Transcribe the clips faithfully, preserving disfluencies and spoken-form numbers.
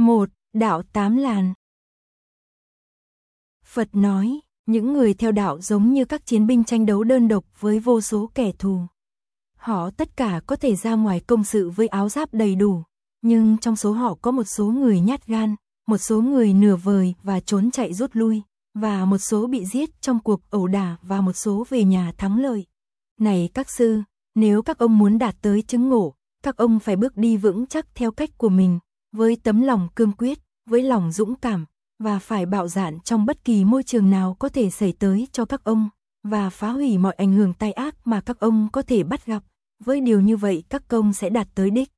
một. Đạo tám làn. Phật nói, những người theo đạo giống như các chiến binh tranh đấu đơn độc với vô số kẻ thù. Họ tất cả có thể ra ngoài công sự với áo giáp đầy đủ, nhưng trong số họ có một số người nhát gan, một số người nửa vời và trốn chạy rút lui, và một số bị giết trong cuộc ẩu đả và một số về nhà thắng lợi. Này các sư, nếu các ông muốn đạt tới chứng ngộ, các ông phải bước đi vững chắc theo cách của mình, với tấm lòng cương quyết, với lòng dũng cảm, và phải bạo dạn trong bất kỳ môi trường nào có thể xảy tới cho các ông, và phá hủy mọi ảnh hưởng tai ác mà các ông có thể bắt gặp. Với điều như vậy các công sẽ đạt tới đích.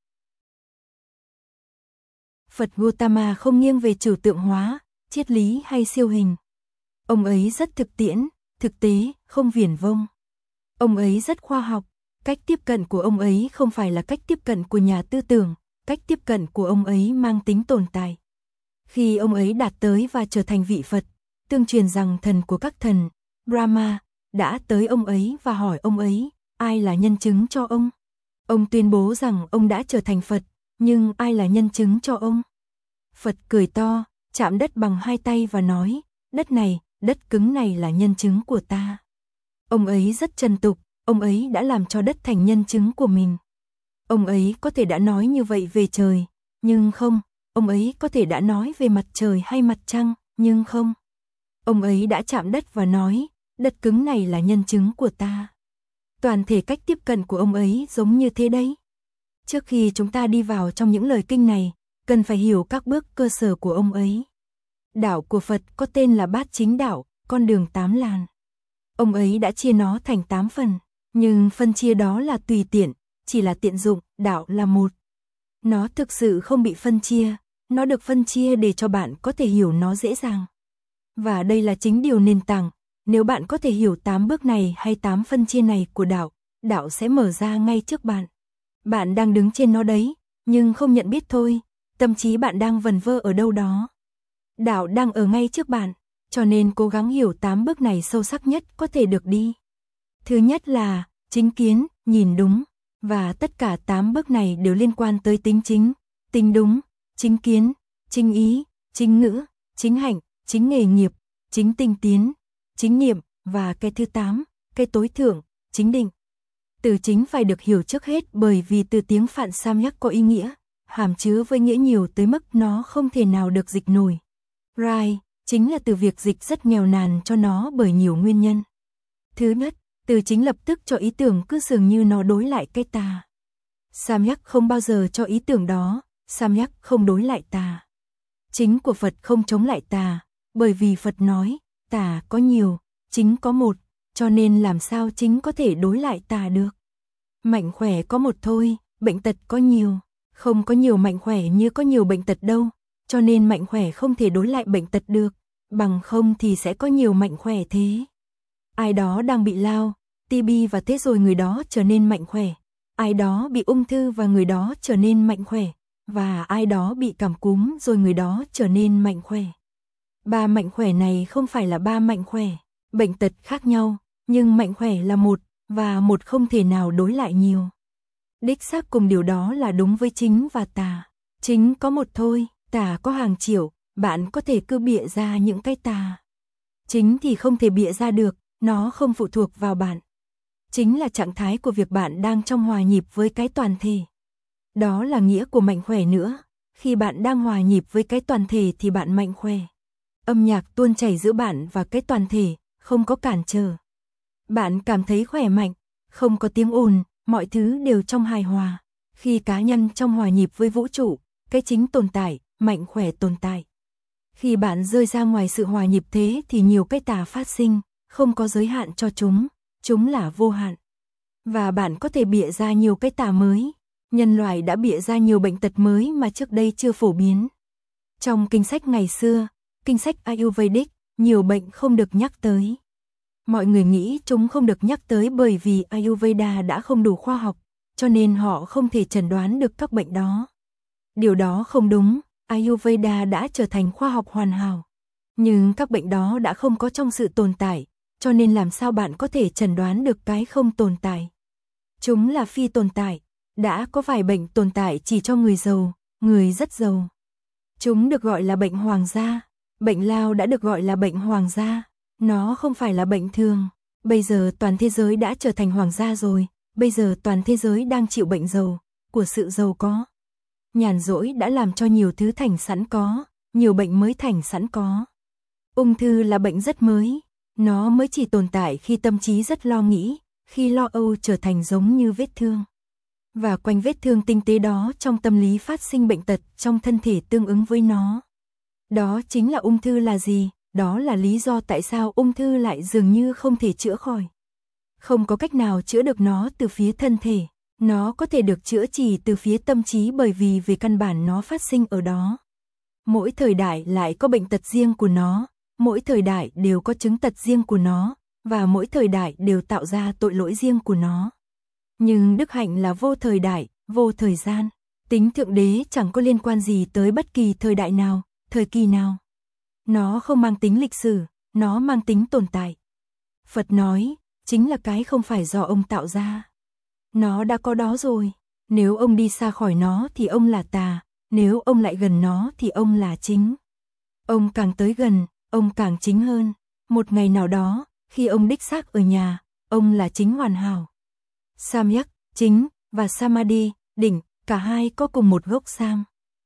Phật Gautama không nghiêng về trừu tượng hóa, triết lý hay siêu hình. Ông ấy rất thực tiễn, thực tế, không viển vông. Ông ấy rất khoa học, cách tiếp cận của ông ấy không phải là cách tiếp cận của nhà tư tưởng, cách tiếp cận của ông ấy mang tính tồn tại. Khi ông ấy đạt tới và trở thành vị Phật, tương truyền rằng thần của các thần, Brahma, đã tới ông ấy và hỏi ông ấy, ai là nhân chứng cho ông? Ông tuyên bố rằng ông đã trở thành Phật, nhưng ai là nhân chứng cho ông? Phật cười to, chạm đất bằng hai tay và nói, đất này, đất cứng này là nhân chứng của ta. Ông ấy rất trần tục, ông ấy đã làm cho đất thành nhân chứng của mình. Ông ấy có thể đã nói như vậy về trời, nhưng không, ông ấy có thể đã nói về mặt trời hay mặt trăng, nhưng không. Ông ấy đã chạm đất và nói, đất cứng này là nhân chứng của ta. Toàn thể cách tiếp cận của ông ấy giống như thế đấy. Trước khi chúng ta đi vào trong những lời kinh này, cần phải hiểu các bước cơ sở của ông ấy. Đạo của Phật có tên là Bát Chính Đạo, con đường tám làn. Ông ấy đã chia nó thành tám phần, nhưng phân chia đó là tùy tiện, chỉ là tiện dụng, đạo là một. Nó thực sự không bị phân chia, nó được phân chia để cho bạn có thể hiểu nó dễ dàng. Và đây là chính điều nền tảng, nếu bạn có thể hiểu tám bước này hay tám phân chia này của đạo, đạo sẽ mở ra ngay trước bạn. Bạn đang đứng trên nó đấy, nhưng không nhận biết thôi, tâm trí bạn đang vần vơ ở đâu đó. Đạo đang ở ngay trước bạn, cho nên cố gắng hiểu tám bước này sâu sắc nhất có thể được đi. Thứ nhất là chính kiến, nhìn đúng, và tất cả tám bước này đều liên quan tới tính chính, tính đúng, chính kiến, chính ý, chính ngữ, chính hạnh, chính nghề nghiệp, chính tinh tiến, chính niệm, và cái thứ tám, cái tối thượng, chính định. Từ chính phải được hiểu trước hết bởi vì từ tiếng Phạn Samyak có ý nghĩa, hàm chứa với nghĩa nhiều tới mức nó không thể nào được dịch nổi. Rai, chính là từ việc dịch rất nghèo nàn cho nó bởi nhiều nguyên nhân. Thứ nhất, từ chính lập tức cho ý tưởng cứ dường như nó đối lại cái tà. Samyak không bao giờ cho ý tưởng đó, Samyak không đối lại tà. Chính của Phật không chống lại tà, bởi vì Phật nói, tà có nhiều, chính có một, cho nên làm sao chính có thể đối lại tà được. Mạnh khỏe có một thôi, bệnh tật có nhiều, không có nhiều mạnh khỏe như có nhiều bệnh tật đâu, cho nên mạnh khỏe không thể đối lại bệnh tật được, bằng không thì sẽ có nhiều mạnh khỏe thế. Ai đó đang bị lao, tê bê và thế rồi người đó trở nên mạnh khỏe, ai đó bị ung thư và người đó trở nên mạnh khỏe, và ai đó bị cảm cúm rồi người đó trở nên mạnh khỏe. Ba mạnh khỏe này không phải là ba mạnh khỏe, bệnh tật khác nhau, nhưng mạnh khỏe là một, và một không thể nào đối lại nhiều. Đích xác cùng điều đó là đúng với chính và tà. Chính có một thôi, tà có hàng triệu, bạn có thể cứ bịa ra những cái tà. Chính thì không thể bịa ra được, nó không phụ thuộc vào bạn. Chính là trạng thái của việc bạn đang trong hòa nhịp với cái toàn thể. Đó là nghĩa của mạnh khỏe nữa, khi bạn đang hòa nhịp với cái toàn thể thì bạn mạnh khỏe. Âm nhạc tuôn chảy giữa bạn và cái toàn thể, không có cản trở. Bạn cảm thấy khỏe mạnh, không có tiếng ồn, mọi thứ đều trong hài hòa. Khi cá nhân trong hòa nhịp với vũ trụ, cái chính tồn tại, mạnh khỏe tồn tại. Khi bạn rơi ra ngoài sự hòa nhịp thế thì nhiều cái tà phát sinh, không có giới hạn cho chúng, chúng là vô hạn. Và bạn có thể bịa ra nhiều cái tà mới. Nhân loại đã bịa ra nhiều bệnh tật mới mà trước đây chưa phổ biến. Trong kinh sách ngày xưa, kinh sách Ayurvedic, nhiều bệnh không được nhắc tới. Mọi người nghĩ chúng không được nhắc tới bởi vì Ayurveda đã không đủ khoa học, cho nên họ không thể chẩn đoán được các bệnh đó. Điều đó không đúng, Ayurveda đã trở thành khoa học hoàn hảo. Nhưng các bệnh đó đã không có trong sự tồn tại, cho nên làm sao bạn có thể chẩn đoán được cái không tồn tại. Chúng là phi tồn tại, đã có vài bệnh tồn tại chỉ cho người giàu, người rất giàu. Chúng được gọi là bệnh hoàng gia. Bệnh lao đã được gọi là bệnh hoàng gia. Nó không phải là bệnh thường. Bây giờ toàn thế giới đã trở thành hoàng gia rồi. Bây giờ toàn thế giới đang chịu bệnh giàu, của sự giàu có. Nhàn rỗi đã làm cho nhiều thứ thành sẵn có, nhiều bệnh mới thành sẵn có. Ung thư là bệnh rất mới. Nó mới chỉ tồn tại khi tâm trí rất lo nghĩ, khi lo âu trở thành giống như vết thương. Và quanh vết thương tinh tế đó trong tâm lý phát sinh bệnh tật trong thân thể tương ứng với nó. Đó chính là ung thư là gì? Đó là lý do tại sao ung thư lại dường như không thể chữa khỏi. Không có cách nào chữa được nó từ phía thân thể. Nó có thể được chữa trị từ phía tâm trí bởi vì về căn bản nó phát sinh ở đó. Mỗi thời đại lại có bệnh tật riêng của nó. Mỗi thời đại đều có chứng tật riêng của nó. Và mỗi thời đại đều tạo ra tội lỗi riêng của nó. Nhưng đức hạnh là vô thời đại, vô thời gian. Tính thượng đế chẳng có liên quan gì tới bất kỳ thời đại nào, thời kỳ nào. Nó không mang tính lịch sử, nó mang tính tồn tại. Phật nói, chính là cái không phải do ông tạo ra. Nó đã có đó rồi. Nếu ông đi xa khỏi nó thì ông là tà, nếu ông lại gần nó thì ông là chính. Ông càng tới gần, ông càng chính hơn. Một ngày nào đó, khi ông đích xác ở nhà, ông là chính hoàn hảo. Samyak, chính, và Samadhi, đỉnh, cả hai có cùng một gốc sam.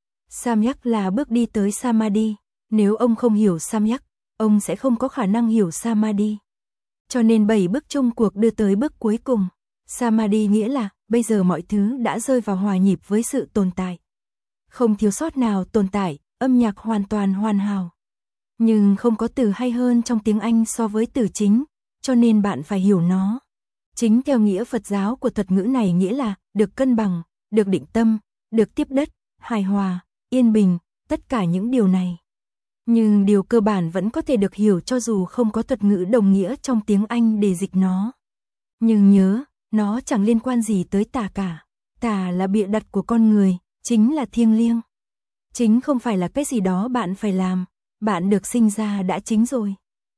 Samyak là bước đi tới Samadhi. Nếu ông không hiểu Samyak, ông sẽ không có khả năng hiểu Samadhi. Cho nên bảy bước chung cuộc đưa tới bước cuối cùng. Samadhi nghĩa là, bây giờ mọi thứ đã rơi vào hòa nhịp với sự tồn tại. Không thiếu sót nào tồn tại, âm nhạc hoàn toàn hoàn hảo. Nhưng không có từ hay hơn trong tiếng Anh so với từ chính, cho nên bạn phải hiểu nó. Chính theo nghĩa Phật giáo của thuật ngữ này nghĩa là, được cân bằng, được định tâm, được tiếp đất, hài hòa, yên bình, tất cả những điều này. Nhưng điều cơ bản vẫn có thể được hiểu cho dù không có thuật ngữ đồng nghĩa trong tiếng Anh để dịch nó. Nhưng nhớ, nó chẳng liên quan gì tới tà cả. Tà là bịa đặt của con người, chính là thiêng liêng. Chính không phải là cái gì đó bạn phải làm, bạn được sinh ra đã chính rồi.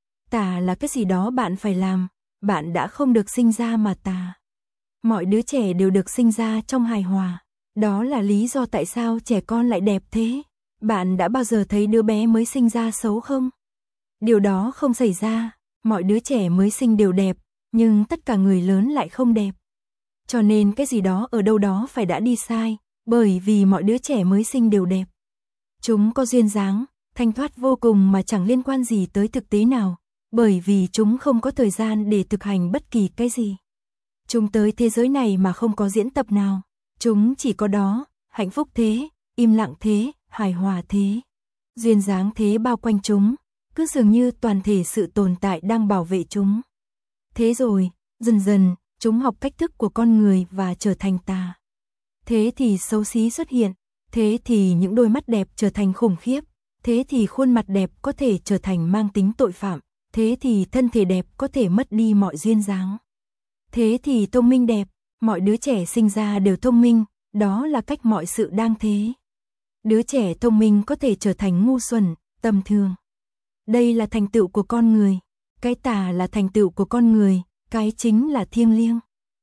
Tà là cái gì đó bạn phải làm, bạn đã không được sinh ra mà tà. Mọi đứa trẻ đều được sinh ra trong hài hòa. Đó là lý do tại sao trẻ con lại đẹp thế. Bạn đã bao giờ thấy đứa bé mới sinh ra xấu không? Điều đó không xảy ra. Mọi đứa trẻ mới sinh đều đẹp, nhưng tất cả người lớn lại không đẹp. Cho nên cái gì đó ở đâu đó phải đã đi sai, bởi vì mọi đứa trẻ mới sinh đều đẹp. Chúng có duyên dáng, thanh thoát vô cùng mà chẳng liên quan gì tới thực tế nào, bởi vì chúng không có thời gian để thực hành bất kỳ cái gì. Chúng tới thế giới này mà không có diễn tập nào. Chúng chỉ có đó, hạnh phúc thế, im lặng thế, hài hòa thế. Duyên dáng thế bao quanh chúng, cứ dường như toàn thể sự tồn tại đang bảo vệ chúng. Thế rồi, dần dần, chúng học cách thức của con người và trở thành tà. Thế thì xấu xí xuất hiện, thế thì những đôi mắt đẹp trở thành khủng khiếp, thế thì khuôn mặt đẹp có thể trở thành mang tính tội phạm, thế thì thân thể đẹp có thể mất đi mọi duyên dáng. Thế thì thông minh đẹp, mọi đứa trẻ sinh ra đều thông minh, đó là cách mọi sự đang thế. Đứa trẻ thông minh có thể trở thành ngu xuẩn, tầm thường. Đây là thành tựu của con người, cái tà là thành tựu của con người, cái chính là thiêng liêng.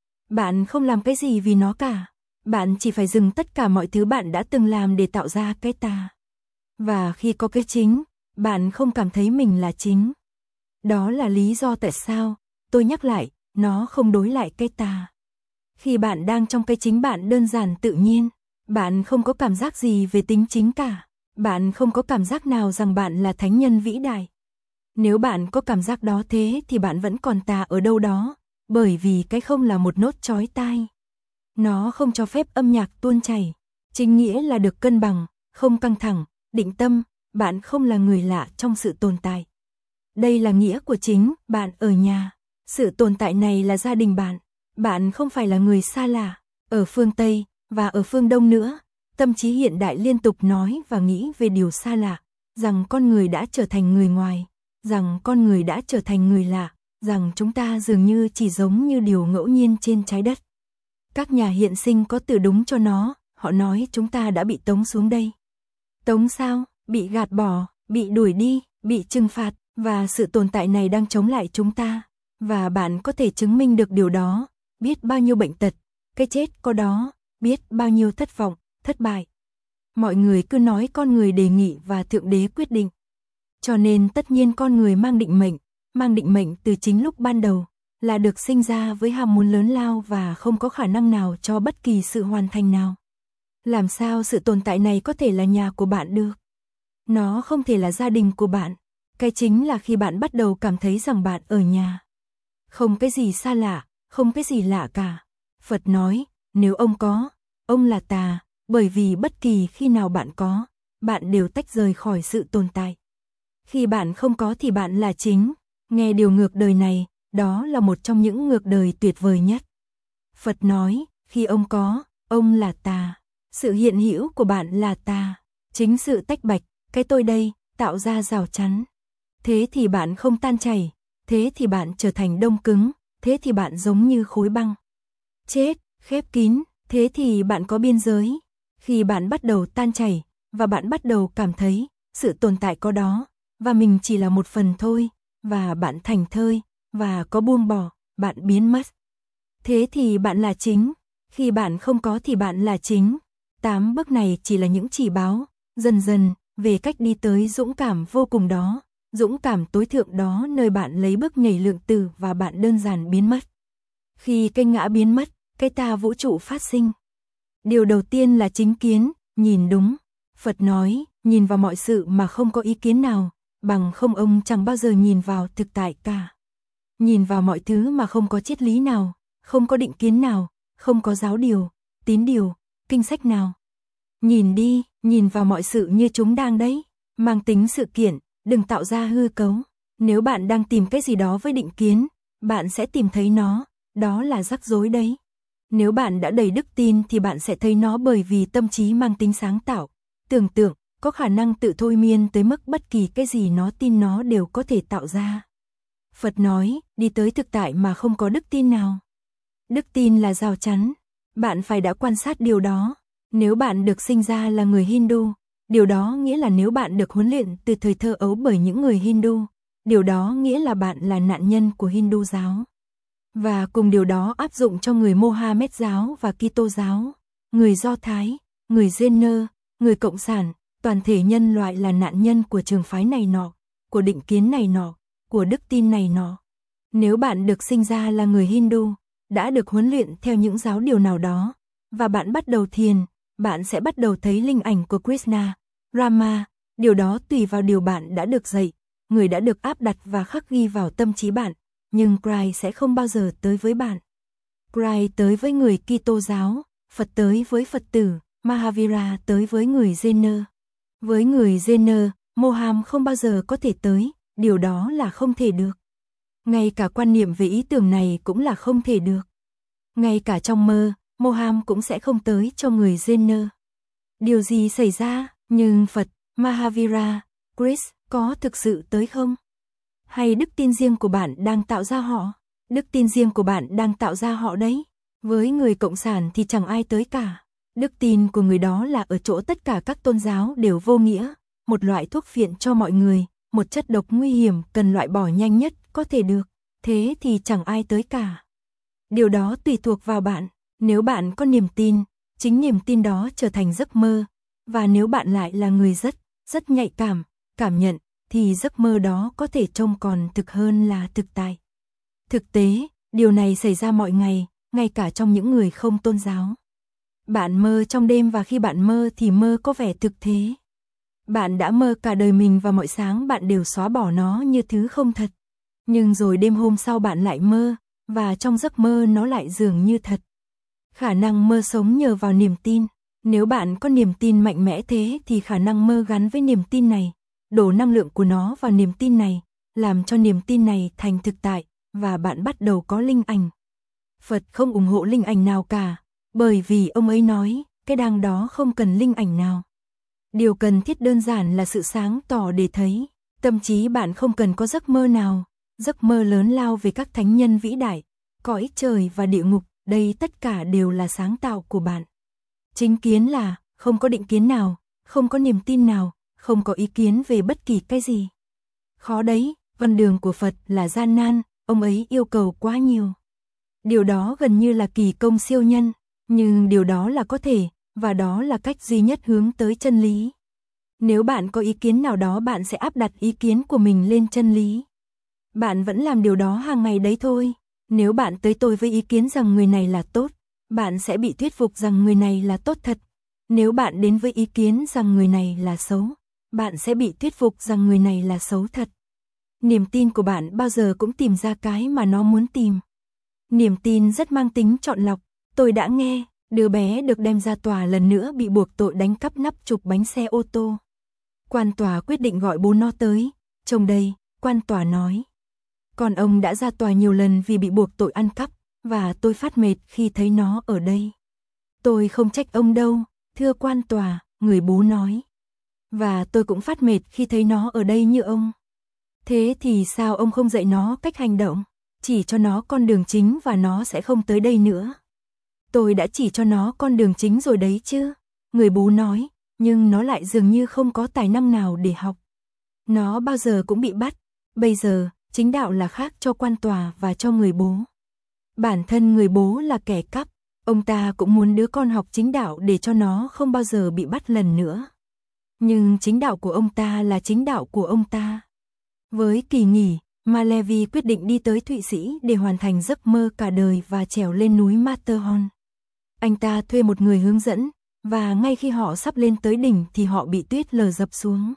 Bạn không làm cái gì vì nó cả, bạn chỉ phải dừng tất cả mọi thứ bạn đã từng làm để tạo ra cái tà. Và khi có cái chính, bạn không cảm thấy mình là chính. Đó là lý do tại sao, tôi nhắc lại, nó không đối lại cái tà. Khi bạn đang trong cái chính bạn đơn giản tự nhiên, bạn không có cảm giác gì về tính chính cả. Bạn không có cảm giác nào rằng bạn là thánh nhân vĩ đại. Nếu bạn có cảm giác đó thế thì bạn vẫn còn tà ở đâu đó, bởi vì cái không là một nốt chói tai. Nó không cho phép âm nhạc tuôn chảy. Chính nghĩa là được cân bằng, không căng thẳng, định tâm, bạn không là người lạ trong sự tồn tại. Đây là nghĩa của chính, bạn ở nhà. Sự tồn tại này là gia đình bạn. Bạn không phải là người xa lạ. Ở phương Tây, và ở phương Đông nữa, tâm trí hiện đại liên tục nói và nghĩ về điều xa lạ, rằng con người đã trở thành người ngoài, rằng con người đã trở thành người lạ, rằng chúng ta dường như chỉ giống như điều ngẫu nhiên trên trái đất. Các nhà hiện sinh có từ đúng cho nó, họ nói chúng ta đã bị tống xuống đây. Tống sao? Bị gạt bỏ, bị đuổi đi, bị trừng phạt, và sự tồn tại này đang chống lại chúng ta. Và bạn có thể chứng minh được điều đó, biết bao nhiêu bệnh tật, cái chết có đó, biết bao nhiêu thất vọng, thất bại. Mọi người cứ nói con người đề nghị và Thượng Đế quyết định. Cho nên tất nhiên con người mang định mệnh, mang định mệnh từ chính lúc ban đầu, là được sinh ra với ham muốn lớn lao và không có khả năng nào cho bất kỳ sự hoàn thành nào. Làm sao sự tồn tại này có thể là nhà của bạn được? Nó không thể là gia đình của bạn. Cái chính là khi bạn bắt đầu cảm thấy rằng bạn ở nhà. Không cái gì xa lạ, không cái gì lạ cả. Phật nói, nếu ông có, ông là tà, bởi vì bất kỳ khi nào bạn có, bạn đều tách rời khỏi sự tồn tại. Khi bạn không có thì bạn là chính. Nghe điều ngược đời này, đó là một trong những ngược đời tuyệt vời nhất. Phật nói, khi ông có, ông là tà. Sự hiện hữu của bạn là tà. Chính sự tách bạch, cái tôi đây, tạo ra rào chắn. Thế thì bạn không tan chảy, thế thì bạn trở thành đông cứng, thế thì bạn giống như khối băng. Chết, khép kín, thế thì bạn có biên giới. Khi bạn bắt đầu tan chảy, và bạn bắt đầu cảm thấy, sự tồn tại có đó, và mình chỉ là một phần thôi, và bạn thành thơi, và có buông bỏ, bạn biến mất. Thế thì bạn là chính, khi bạn không có thì bạn là chính. Tám bước này chỉ là những chỉ báo, dần dần, về cách đi tới dũng cảm vô cùng đó, dũng cảm tối thượng đó nơi bạn lấy bước nhảy lượng tử và bạn đơn giản biến mất. Khi cái ngã biến mất, cái ta vũ trụ phát sinh. Điều đầu tiên là chính kiến, nhìn đúng. Phật nói, nhìn vào mọi sự mà không có ý kiến nào, bằng không ông chẳng bao giờ nhìn vào thực tại cả. Nhìn vào mọi thứ mà không có triết lý nào, không có định kiến nào, không có giáo điều, tín điều, kinh sách nào. Nhìn đi, nhìn vào mọi sự như chúng đang đấy, mang tính sự kiện, đừng tạo ra hư cấu. Nếu bạn đang tìm cái gì đó với định kiến, bạn sẽ tìm thấy nó, đó là rắc rối đấy. Nếu bạn đã đầy đức tin thì bạn sẽ thấy nó bởi vì tâm trí mang tính sáng tạo, tưởng tượng, có khả năng tự thôi miên tới mức bất kỳ cái gì nó tin nó đều có thể tạo ra. Phật nói, đi tới thực tại mà không có đức tin nào. Đức tin là rào chắn, bạn phải đã quan sát điều đó. Nếu bạn được sinh ra là người Hindu, điều đó nghĩa là nếu bạn được huấn luyện từ thời thơ ấu bởi những người Hindu, điều đó nghĩa là bạn là nạn nhân của Hindu giáo. Và cùng điều đó áp dụng cho người Mohammed giáo và Kitô giáo, người Do Thái, người Jaina, người Cộng sản, toàn thể nhân loại là nạn nhân của trường phái này nọ, của định kiến này nọ, của đức tin này nọ. Nếu bạn được sinh ra là người Hindu, đã được huấn luyện theo những giáo điều nào đó, và bạn bắt đầu thiền, bạn sẽ bắt đầu thấy linh ảnh của Krishna, Rama, điều đó tùy vào điều bạn đã được dạy, người đã được áp đặt và khắc ghi vào tâm trí bạn, nhưng Christ sẽ không bao giờ tới với bạn. Christ tới với người Kitô giáo, Phật tới với Phật tử, Mahavira tới với người Jaina. Với người Jaina, Moham không bao giờ có thể tới, điều đó là không thể được. Ngay cả quan niệm về ý tưởng này cũng là không thể được. Ngay cả trong mơ, Moham cũng sẽ không tới cho người Jaina. Điều gì xảy ra, nhưng Phật, Mahavira, Chris có thực sự tới không? Hay đức tin riêng của bạn đang tạo ra họ? Đức tin riêng của bạn đang tạo ra họ đấy. Với người Cộng sản thì chẳng ai tới cả. Đức tin của người đó là ở chỗ tất cả các tôn giáo đều vô nghĩa, một loại thuốc phiện cho mọi người, một chất độc nguy hiểm cần loại bỏ nhanh nhất có thể được, thế thì chẳng ai tới cả. Điều đó tùy thuộc vào bạn, nếu bạn có niềm tin, chính niềm tin đó trở thành giấc mơ, và nếu bạn lại là người rất, rất nhạy cảm, cảm nhận, thì giấc mơ đó có thể trông còn thực hơn là thực tại. Thực tế, điều này xảy ra mọi ngày, ngay cả trong những người không tôn giáo. Bạn mơ trong đêm và khi bạn mơ thì mơ có vẻ thực thế. Bạn đã mơ cả đời mình và mọi sáng bạn đều xóa bỏ nó như thứ không thật. Nhưng rồi đêm hôm sau bạn lại mơ, và trong giấc mơ nó lại dường như thật. Khả năng mơ sống nhờ vào niềm tin. Nếu bạn có niềm tin mạnh mẽ thế thì khả năng mơ gắn với niềm tin này, đổ năng lượng của nó vào niềm tin này, làm cho niềm tin này thành thực tại, và bạn bắt đầu có linh ảnh. Phật không ủng hộ linh ảnh nào cả, bởi vì ông ấy nói, cái đang đó không cần linh ảnh nào. Điều cần thiết đơn giản là sự sáng tỏ để thấy. Tâm trí bạn không cần có giấc mơ nào, giấc mơ lớn lao về các thánh nhân vĩ đại, cõi trời và địa ngục, đây tất cả đều là sáng tạo của bạn. Chính kiến là, không có định kiến nào, không có niềm tin nào, không có ý kiến về bất kỳ cái gì. Khó đấy, con đường của Phật là gian nan, ông ấy yêu cầu quá nhiều. Điều đó gần như là kỳ công siêu nhân, nhưng điều đó là có thể, và đó là cách duy nhất hướng tới chân lý. Nếu bạn có ý kiến nào đó bạn sẽ áp đặt ý kiến của mình lên chân lý. Bạn vẫn làm điều đó hàng ngày đấy thôi. Nếu bạn tới tôi với ý kiến rằng người này là tốt, bạn sẽ bị thuyết phục rằng người này là tốt thật. Nếu bạn đến với ý kiến rằng người này là xấu, bạn sẽ bị thuyết phục rằng người này là xấu thật. Niềm tin của bạn bao giờ cũng tìm ra cái mà nó muốn tìm. Niềm tin rất mang tính chọn lọc. Tôi đã nghe, đứa bé được đem ra tòa lần nữa bị buộc tội đánh cắp nắp chụp bánh xe ô tô. Quan tòa quyết định gọi bố nó tới. Trông đây, quan tòa nói. Còn ông đã ra tòa nhiều lần vì bị buộc tội ăn cắp, và tôi phát mệt khi thấy nó ở đây. Tôi không trách ông đâu, thưa quan tòa, người bố nói. Và tôi cũng phát mệt khi thấy nó ở đây như ông. Thế thì sao ông không dạy nó cách hành động? Chỉ cho nó con đường chính và nó sẽ không tới đây nữa. Tôi đã chỉ cho nó con đường chính rồi đấy chứ. Người bố nói, nhưng nó lại dường như không có tài năng nào để học. Nó bao giờ cũng bị bắt. Bây giờ, chính đạo là khác cho quan tòa và cho người bố. Bản thân người bố là kẻ cắp. Ông ta cũng muốn đứa con học chính đạo để cho nó không bao giờ bị bắt lần nữa. Nhưng chính đạo của ông ta là chính đạo của ông ta. Với kỳ nghỉ, Malevi quyết định đi tới Thụy Sĩ để hoàn thành giấc mơ cả đời và trèo lên núi Matterhorn. Anh ta thuê một người hướng dẫn, và ngay khi họ sắp lên tới đỉnh thì họ bị tuyết lở dập xuống.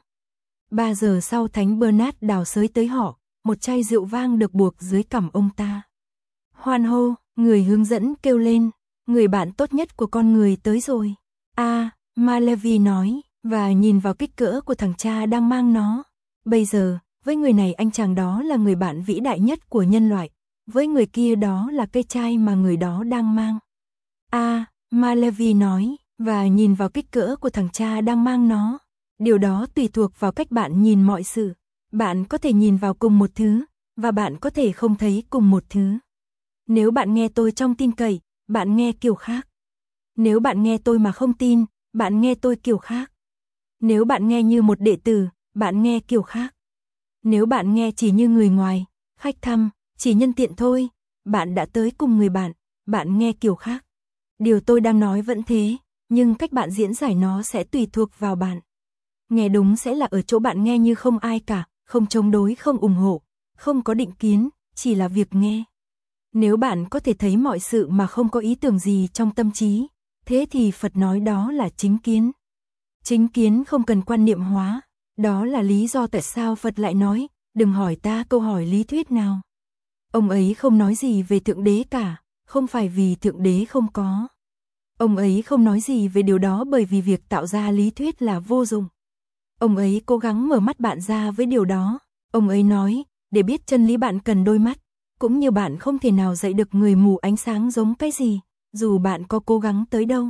Ba giờ sau Thánh Bernard đào xới tới họ, một chai rượu vang được buộc dưới cằm ông ta. Hoan hô, người hướng dẫn kêu lên, người bạn tốt nhất của con người tới rồi. A, à, Malevi nói, và nhìn vào kích cỡ của thằng cha đang mang nó. Bây giờ, với người này anh chàng đó là người bạn vĩ đại nhất của nhân loại, với người kia đó là cây chai mà người đó đang mang. A, à, Malevi nói, và nhìn vào kích cỡ của thằng cha đang mang nó. Điều đó tùy thuộc vào cách bạn nhìn mọi sự. Bạn có thể nhìn vào cùng một thứ, và bạn có thể không thấy cùng một thứ. Nếu bạn nghe tôi trong tin cậy, bạn nghe kiểu khác. Nếu bạn nghe tôi mà không tin, bạn nghe tôi kiểu khác. Nếu bạn nghe như một đệ tử, bạn nghe kiểu khác. Nếu bạn nghe chỉ như người ngoài, khách thăm, chỉ nhân tiện thôi, bạn đã tới cùng người bạn, bạn nghe kiểu khác. Điều tôi đang nói vẫn thế, nhưng cách bạn diễn giải nó sẽ tùy thuộc vào bạn. Nghe đúng sẽ là ở chỗ bạn nghe như không ai cả, không chống đối, không ủng hộ, không có định kiến, chỉ là việc nghe. Nếu bạn có thể thấy mọi sự mà không có ý tưởng gì trong tâm trí, thế thì Phật nói đó là chính kiến. Chính kiến không cần quan niệm hóa, đó là lý do tại sao Phật lại nói, đừng hỏi ta câu hỏi lý thuyết nào. Ông ấy không nói gì về Thượng Đế cả, không phải vì Thượng Đế không có. Ông ấy không nói gì về điều đó bởi vì việc tạo ra lý thuyết là vô dụng. Ông ấy cố gắng mở mắt bạn ra với điều đó. Ông ấy nói, để biết chân lý bạn cần đôi mắt, cũng như bạn không thể nào dạy được người mù ánh sáng giống cái gì, dù bạn có cố gắng tới đâu.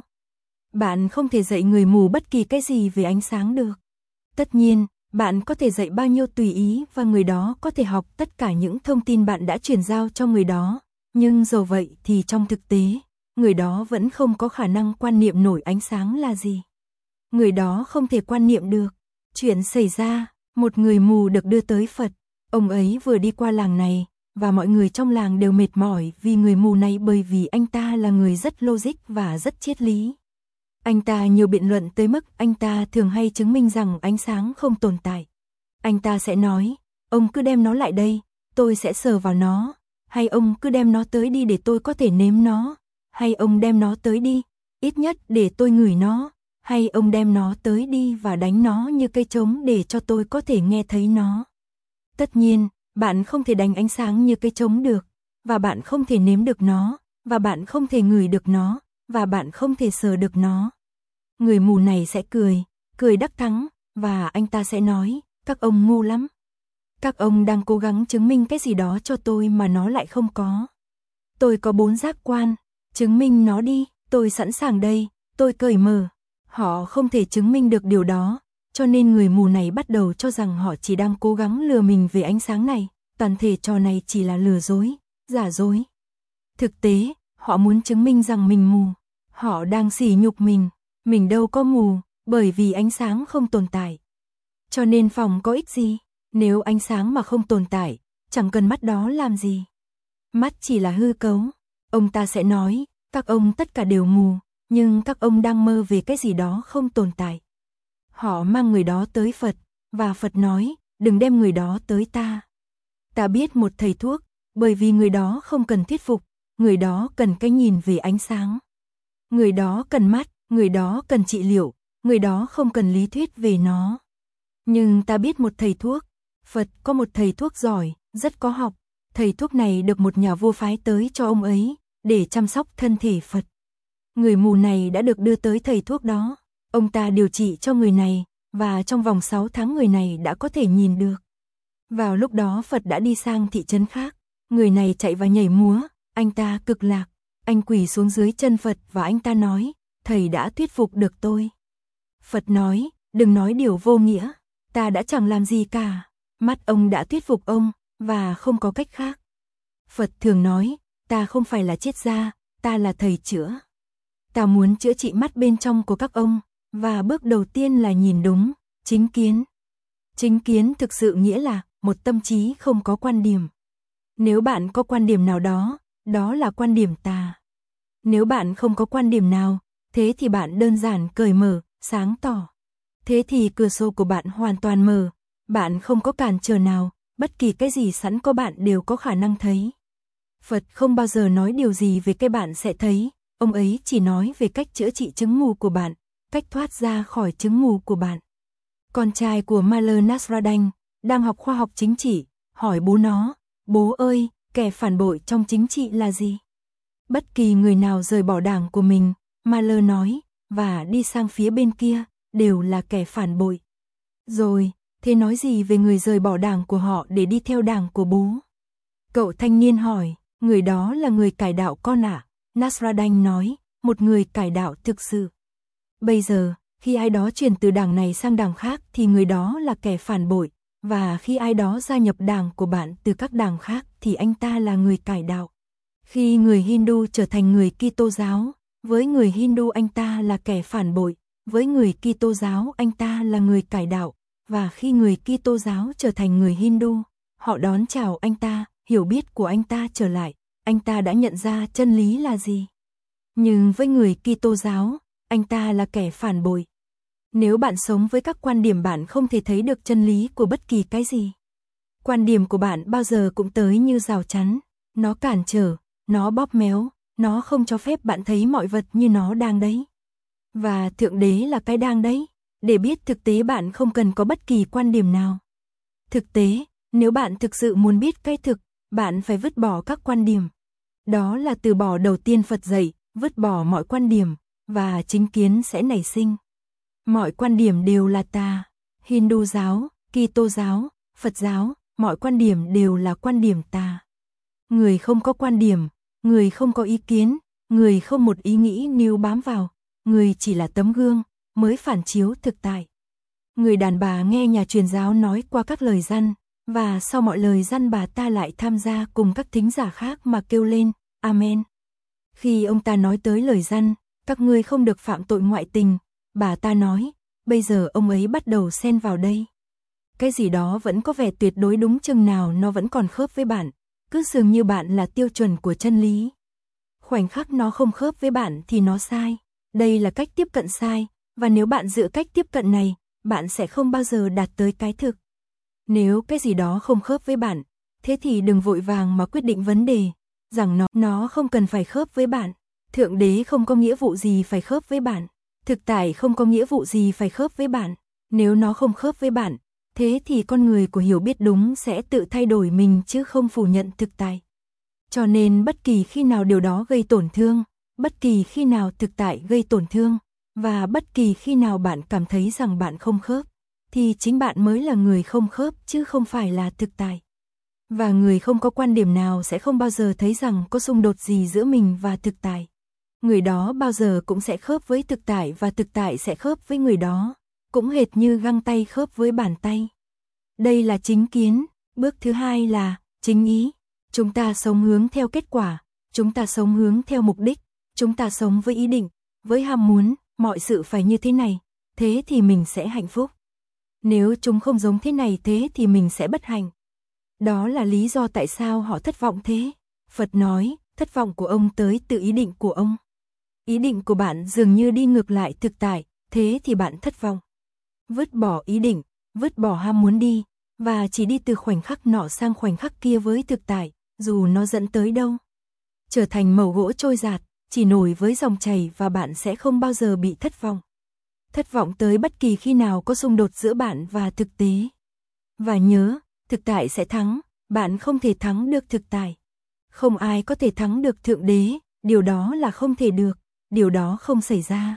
Bạn không thể dạy người mù bất kỳ cái gì về ánh sáng được. Tất nhiên, bạn có thể dạy bao nhiêu tùy ý và người đó có thể học tất cả những thông tin bạn đã truyền giao cho người đó. Nhưng dù vậy thì trong thực tế, người đó vẫn không có khả năng quan niệm nổi ánh sáng là gì. Người đó không thể quan niệm được. Chuyện xảy ra, một người mù được đưa tới Phật. Ông ấy vừa đi qua làng này, và mọi người trong làng đều mệt mỏi vì người mù này bởi vì anh ta là người rất logic và rất triết lý. Anh ta nhiều biện luận tới mức anh ta thường hay chứng minh rằng ánh sáng không tồn tại. Anh ta sẽ nói, ông cứ đem nó lại đây, tôi sẽ sờ vào nó. Hay ông cứ đem nó tới đi để tôi có thể nếm nó. Hay ông đem nó tới đi, ít nhất để tôi ngửi nó. Hay ông đem nó tới đi và đánh nó như cây trống để cho tôi có thể nghe thấy nó. Tất nhiên, bạn không thể đánh ánh sáng như cây trống được, và bạn không thể nếm được nó, và bạn không thể ngửi được nó, và bạn không thể sờ được nó. Người mù này sẽ cười, cười đắc thắng, và anh ta sẽ nói, các ông ngu lắm. Các ông đang cố gắng chứng minh cái gì đó cho tôi mà nó lại không có. Tôi có bốn giác quan, chứng minh nó đi, tôi sẵn sàng đây, tôi cởi mở. Họ không thể chứng minh được điều đó, cho nên người mù này bắt đầu cho rằng họ chỉ đang cố gắng lừa mình về ánh sáng này, toàn thể trò này chỉ là lừa dối, giả dối. Thực tế, họ muốn chứng minh rằng mình mù, họ đang sỉ nhục mình, mình đâu có mù, bởi vì ánh sáng không tồn tại. Cho nên phòng có ích gì, nếu ánh sáng mà không tồn tại, chẳng cần mắt đó làm gì. Mắt chỉ là hư cấu, ông ta sẽ nói, các ông tất cả đều mù. nhưng các ông đang mơ về cái gì đó không tồn tại. Họ mang người đó tới Phật, và Phật nói, đừng đem người đó tới ta. Ta biết một thầy thuốc, bởi vì người đó không cần thuyết phục, người đó cần cái nhìn về ánh sáng. Người đó cần mắt, người đó cần trị liệu, người đó không cần lý thuyết về nó. Nhưng ta biết một thầy thuốc, Phật có một thầy thuốc giỏi, rất có học. Thầy thuốc này được một nhà vua phái tới cho ông ấy, để chăm sóc thân thể Phật. Người mù này đã được đưa tới thầy thuốc đó. Ông ta điều trị cho người này, và trong vòng sáu tháng người này đã có thể nhìn được. Vào lúc đó Phật đã đi sang thị trấn khác. Người này chạy và nhảy múa, anh ta cực lạc. Anh quỳ xuống dưới chân Phật và anh ta nói, thầy đã thuyết phục được tôi. Phật nói, đừng nói điều vô nghĩa, ta đã chẳng làm gì cả. Mắt ông đã thuyết phục ông, và không có cách khác. Phật thường nói, ta không phải là triết gia, ta là thầy chữa. Ta muốn chữa trị mắt bên trong của các ông, và bước đầu tiên là nhìn đúng, chính kiến. Chính kiến thực sự nghĩa là một tâm trí không có quan điểm. Nếu bạn có quan điểm nào đó, đó là quan điểm tà. Nếu bạn không có quan điểm nào, thế thì bạn đơn giản cởi mở, sáng tỏ. Thế thì cửa sổ của bạn hoàn toàn mở, bạn không có cản trở nào, bất kỳ cái gì sẵn có bạn đều có khả năng thấy. Phật không bao giờ nói điều gì về cái bạn sẽ thấy, ông ấy chỉ nói về cách chữa trị chứng mù của bạn, cách thoát ra khỏi chứng mù của bạn. Con trai của Maler Nasruddin đang học khoa học chính trị, hỏi bố nó, bố ơi, kẻ phản bội trong chính trị là gì? Bất kỳ người nào rời bỏ đảng của mình, Maler nói, và đi sang phía bên kia, đều là kẻ phản bội. Rồi, thế nói gì về người rời bỏ đảng của họ để đi theo đảng của bố? Cậu thanh niên hỏi, người đó là người cải đạo con ạ. À? Nasruddin nói, một người cải đạo thực sự. Bây giờ, khi ai đó chuyển từ đảng này sang đảng khác thì người đó là kẻ phản bội, và khi ai đó gia nhập đảng của bạn từ các đảng khác thì anh ta là người cải đạo. Khi người Hindu trở thành người Kitô giáo, với người Hindu anh ta là kẻ phản bội, với người Kitô giáo anh ta là người cải đạo, và khi người Kitô giáo trở thành người Hindu, họ đón chào anh ta, hiểu biết của anh ta trở lại, anh ta đã nhận ra chân lý là gì. Nhưng với người Kitô giáo, anh ta là kẻ phản bội. Nếu bạn sống với các quan điểm bạn không thể thấy được chân lý của bất kỳ cái gì. Quan điểm của bạn bao giờ cũng tới như rào chắn, nó cản trở, nó bóp méo, nó không cho phép bạn thấy mọi vật như nó đang đấy. Và Thượng Đế là cái đang đấy, để biết thực tế bạn không cần có bất kỳ quan điểm nào. Thực tế, nếu bạn thực sự muốn biết cái thực, bạn phải vứt bỏ các quan điểm. Đó là từ bỏ đầu tiên Phật dạy, vứt bỏ mọi quan điểm, và chính kiến sẽ nảy sinh. Mọi quan điểm đều là tà. Hindu giáo, Kitô giáo, Phật giáo, mọi quan điểm đều là quan điểm tà. Người không có quan điểm, người không có ý kiến, người không một ý nghĩ níu bám vào, người chỉ là tấm gương, mới phản chiếu thực tại. Người đàn bà nghe nhà truyền giáo nói qua các lời răn, và sau mọi lời răn bà ta lại tham gia cùng các thính giả khác mà kêu lên, Amen. Khi ông ta nói tới lời răn, các ngươi không được phạm tội ngoại tình, bà ta nói, bây giờ ông ấy bắt đầu xen vào đây. Cái gì đó vẫn có vẻ tuyệt đối đúng chừng nào nó vẫn còn khớp với bạn, cứ dường như bạn là tiêu chuẩn của chân lý. Khoảnh khắc nó không khớp với bạn thì nó sai. Đây là cách tiếp cận sai, và nếu bạn giữ cách tiếp cận này, bạn sẽ không bao giờ đạt tới cái thực. Nếu cái gì đó không khớp với bạn, thế thì đừng vội vàng mà quyết định vấn đề, rằng nó, nó không cần phải khớp với bạn. Thượng Đế không có nghĩa vụ gì phải khớp với bạn. Thực tại không có nghĩa vụ gì phải khớp với bạn. Nếu nó không khớp với bạn, thế thì con người của hiểu biết đúng sẽ tự thay đổi mình chứ không phủ nhận thực tại. Cho nên bất kỳ khi nào điều đó gây tổn thương, bất kỳ khi nào thực tại gây tổn thương, và bất kỳ khi nào bạn cảm thấy rằng bạn không khớp, thì chính bạn mới là người không khớp chứ không phải là thực tại. Và người không có quan điểm nào sẽ không bao giờ thấy rằng có xung đột gì giữa mình và thực tại. Người đó bao giờ cũng sẽ khớp với thực tại và thực tại sẽ khớp với người đó, cũng hệt như găng tay khớp với bàn tay. Đây là chính kiến. Bước thứ hai là chính ý. Chúng ta sống hướng theo kết quả, chúng ta sống hướng theo mục đích, chúng ta sống với ý định, với ham muốn, mọi sự phải như thế này, thế thì mình sẽ hạnh phúc. Nếu chúng không giống thế này thế thì mình sẽ bất hạnh. Đó là lý do tại sao họ thất vọng thế. Phật nói, thất vọng của ông tới từ ý định của ông. Ý định của bạn dường như đi ngược lại thực tại, thế thì bạn thất vọng. Vứt bỏ ý định, vứt bỏ ham muốn đi, và chỉ đi từ khoảnh khắc nọ sang khoảnh khắc kia với thực tại, dù nó dẫn tới đâu. Trở thành mẩu gỗ trôi giạt, chỉ nổi với dòng chảy và bạn sẽ không bao giờ bị thất vọng. Thất vọng tới bất kỳ khi nào có xung đột giữa bạn và thực tế. Và nhớ, thực tại sẽ thắng, bạn không thể thắng được thực tại. Không ai có thể thắng được Thượng Đế, điều đó là không thể được, điều đó không xảy ra.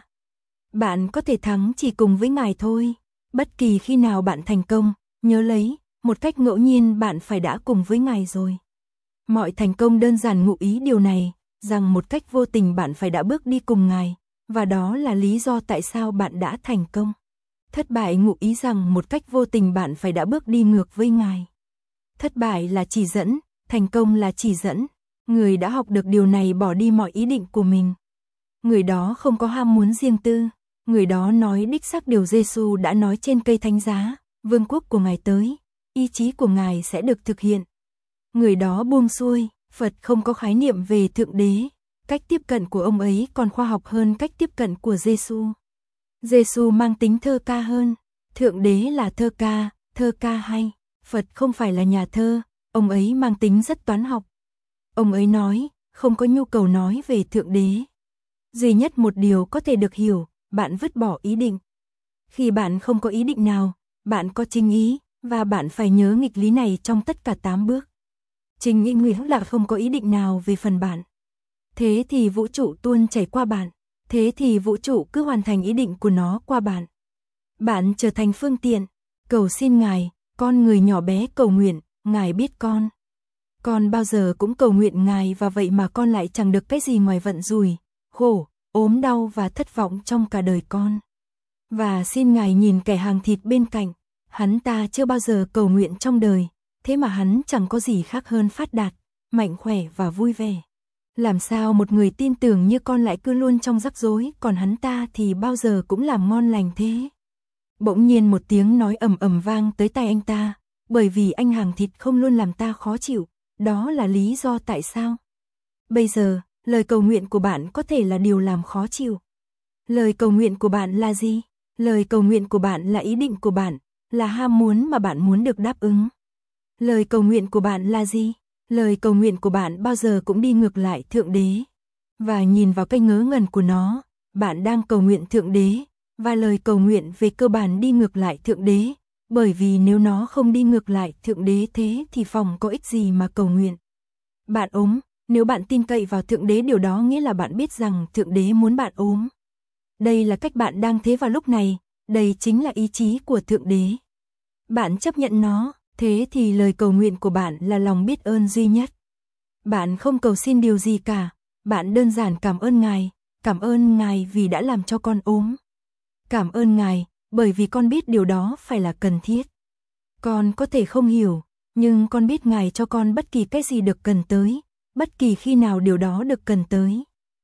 Bạn có thể thắng chỉ cùng với Ngài thôi. Bất kỳ khi nào bạn thành công, nhớ lấy, một cách ngẫu nhiên bạn phải đã cùng với Ngài rồi. Mọi thành công đơn giản ngụ ý điều này, rằng một cách vô tình bạn phải đã bước đi cùng Ngài, và đó là lý do tại sao bạn đã thành công. Thất bại ngụ ý rằng một cách vô tình bạn phải đã bước đi ngược với Ngài. Thất bại là chỉ dẫn, thành công là chỉ dẫn. Người đã học được điều này bỏ đi mọi ý định của mình. Người đó không có ham muốn riêng tư. Người đó nói đích xác điều Giêsu đã nói trên cây thánh giá, vương quốc của Ngài tới, ý chí của Ngài sẽ được thực hiện. Người đó buông xuôi, Phật không có khái niệm về Thượng Đế, cách tiếp cận của ông ấy còn khoa học hơn cách tiếp cận của Giêsu. Giêsu mang tính thơ ca hơn, Thượng Đế là thơ ca, thơ ca hay, Phật không phải là nhà thơ, ông ấy mang tính rất toán học. Ông ấy nói, không có nhu cầu nói về Thượng Đế. Duy nhất một điều có thể được hiểu, bạn vứt bỏ ý định. Khi bạn không có ý định nào, bạn có chính ý, và bạn phải nhớ nghịch lý này trong tất cả tám bước. Chính ý nghĩa là không có ý định nào về phần bạn. Thế thì vũ trụ tuôn chảy qua bạn. Thế thì vũ trụ cứ hoàn thành ý định của nó qua bạn. Bạn trở thành phương tiện. Cầu xin Ngài, con người nhỏ bé cầu nguyện, Ngài biết con. Con bao giờ cũng cầu nguyện Ngài và vậy mà con lại chẳng được cái gì ngoài vận rủi, khổ, ốm đau và thất vọng trong cả đời con. Và xin Ngài nhìn kẻ hàng thịt bên cạnh, hắn ta chưa bao giờ cầu nguyện trong đời, thế mà hắn chẳng có gì khác hơn phát đạt, mạnh khỏe và vui vẻ. Làm sao một người tin tưởng như con lại cứ luôn trong rắc rối, còn hắn ta thì bao giờ cũng làm ngon lành thế? Bỗng nhiên một tiếng nói ầm ầm vang tới tai anh ta, bởi vì anh hàng thịt không luôn làm ta khó chịu, đó là lý do tại sao. Bây giờ, lời cầu nguyện của bạn có thể là điều làm khó chịu. Lời cầu nguyện của bạn là gì? Lời cầu nguyện của bạn là ý định của bạn, là ham muốn mà bạn muốn được đáp ứng. Lời cầu nguyện của bạn là gì? Lời cầu nguyện của bạn bao giờ cũng đi ngược lại Thượng Đế. Và nhìn vào cái ngớ ngẩn của nó, bạn đang cầu nguyện Thượng Đế, và lời cầu nguyện về cơ bản đi ngược lại Thượng Đế, bởi vì nếu nó không đi ngược lại Thượng Đế thế thì phòng có ích gì mà cầu nguyện. Bạn ốm, nếu bạn tin cậy vào Thượng Đế điều đó nghĩa là bạn biết rằng Thượng Đế muốn bạn ốm. Đây là cách bạn đang thế vào lúc này, đây chính là ý chí của Thượng Đế. Bạn chấp nhận nó, thế thì lời cầu nguyện của bạn là lòng biết ơn duy nhất. Bạn không cầu xin điều gì cả, bạn đơn giản cảm ơn Ngài, cảm ơn Ngài vì đã làm cho con ốm. Cảm ơn Ngài, bởi vì con biết điều đó phải là cần thiết. Con có thể không hiểu, nhưng con biết Ngài cho con bất kỳ cái gì được cần tới, bất kỳ khi nào điều đó được cần tới.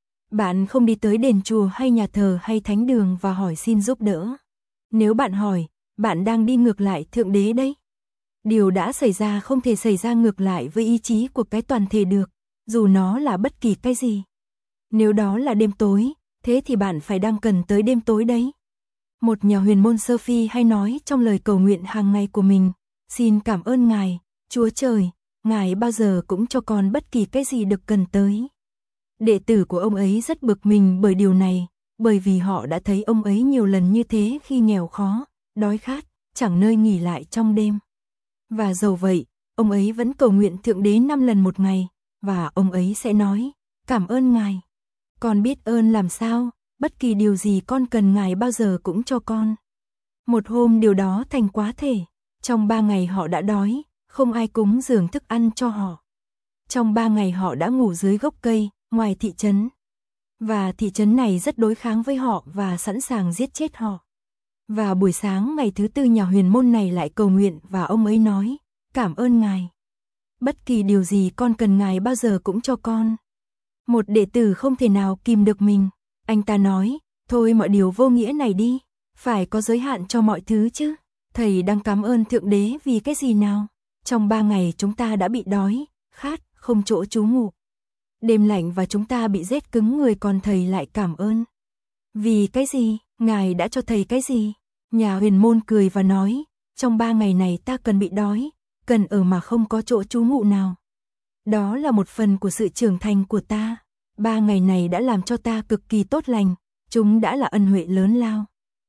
Bạn không đi tới đền chùa hay nhà thờ hay thánh đường và hỏi xin giúp đỡ. Nếu bạn hỏi, bạn đang đi ngược lại Thượng Đế đấy. Điều đã xảy ra không thể xảy ra ngược lại với ý chí của cái toàn thể được, dù nó là bất kỳ cái gì. Nếu đó là đêm tối, thế thì bạn phải đang cần tới đêm tối đấy. Một nhà huyền môn sơ phi hay nói trong lời cầu nguyện hàng ngày của mình, xin cảm ơn Ngài, Chúa Trời, Ngài bao giờ cũng cho con bất kỳ cái gì được cần tới. Đệ tử của ông ấy rất bực mình bởi điều này, bởi vì họ đã thấy ông ấy nhiều lần như thế khi nghèo khó, đói khát, chẳng nơi nghỉ lại trong đêm. Và dầu vậy, ông ấy vẫn cầu nguyện Thượng Đế năm lần một ngày, và ông ấy sẽ nói, cảm ơn Ngài. Con biết ơn làm sao, bất kỳ điều gì con cần Ngài bao giờ cũng cho con. Một hôm điều đó thành quá thể, trong ba ngày họ đã đói, không ai cúng dường thức ăn cho họ. Trong ba ngày họ đã ngủ dưới gốc cây, ngoài thị trấn. Và thị trấn này rất đối kháng với họ và sẵn sàng giết chết họ. Và buổi sáng ngày thứ tư nhà huyền môn này lại cầu nguyện và ông ấy nói, cảm ơn Ngài. Bất kỳ điều gì con cần Ngài bao giờ cũng cho con. Một đệ tử không thể nào kìm được mình. Anh ta nói, thôi mọi điều vô nghĩa này đi, phải có giới hạn cho mọi thứ chứ. Thầy đang cảm ơn Thượng Đế vì cái gì nào? Trong ba ngày chúng ta đã bị đói, khát, không chỗ trú ngụ. Đêm lạnh và chúng ta bị rét cứng người còn thầy lại cảm ơn. Vì cái gì? Ngài đã cho thầy cái gì? Nhà huyền môn cười và nói, trong ba ngày này ta cần bị đói, cần ở mà không có chỗ trú ngụ nào. Đó là một phần của sự trưởng thành của ta. Ba ngày này đã làm cho ta cực kỳ tốt lành, chúng đã là ân huệ lớn lao.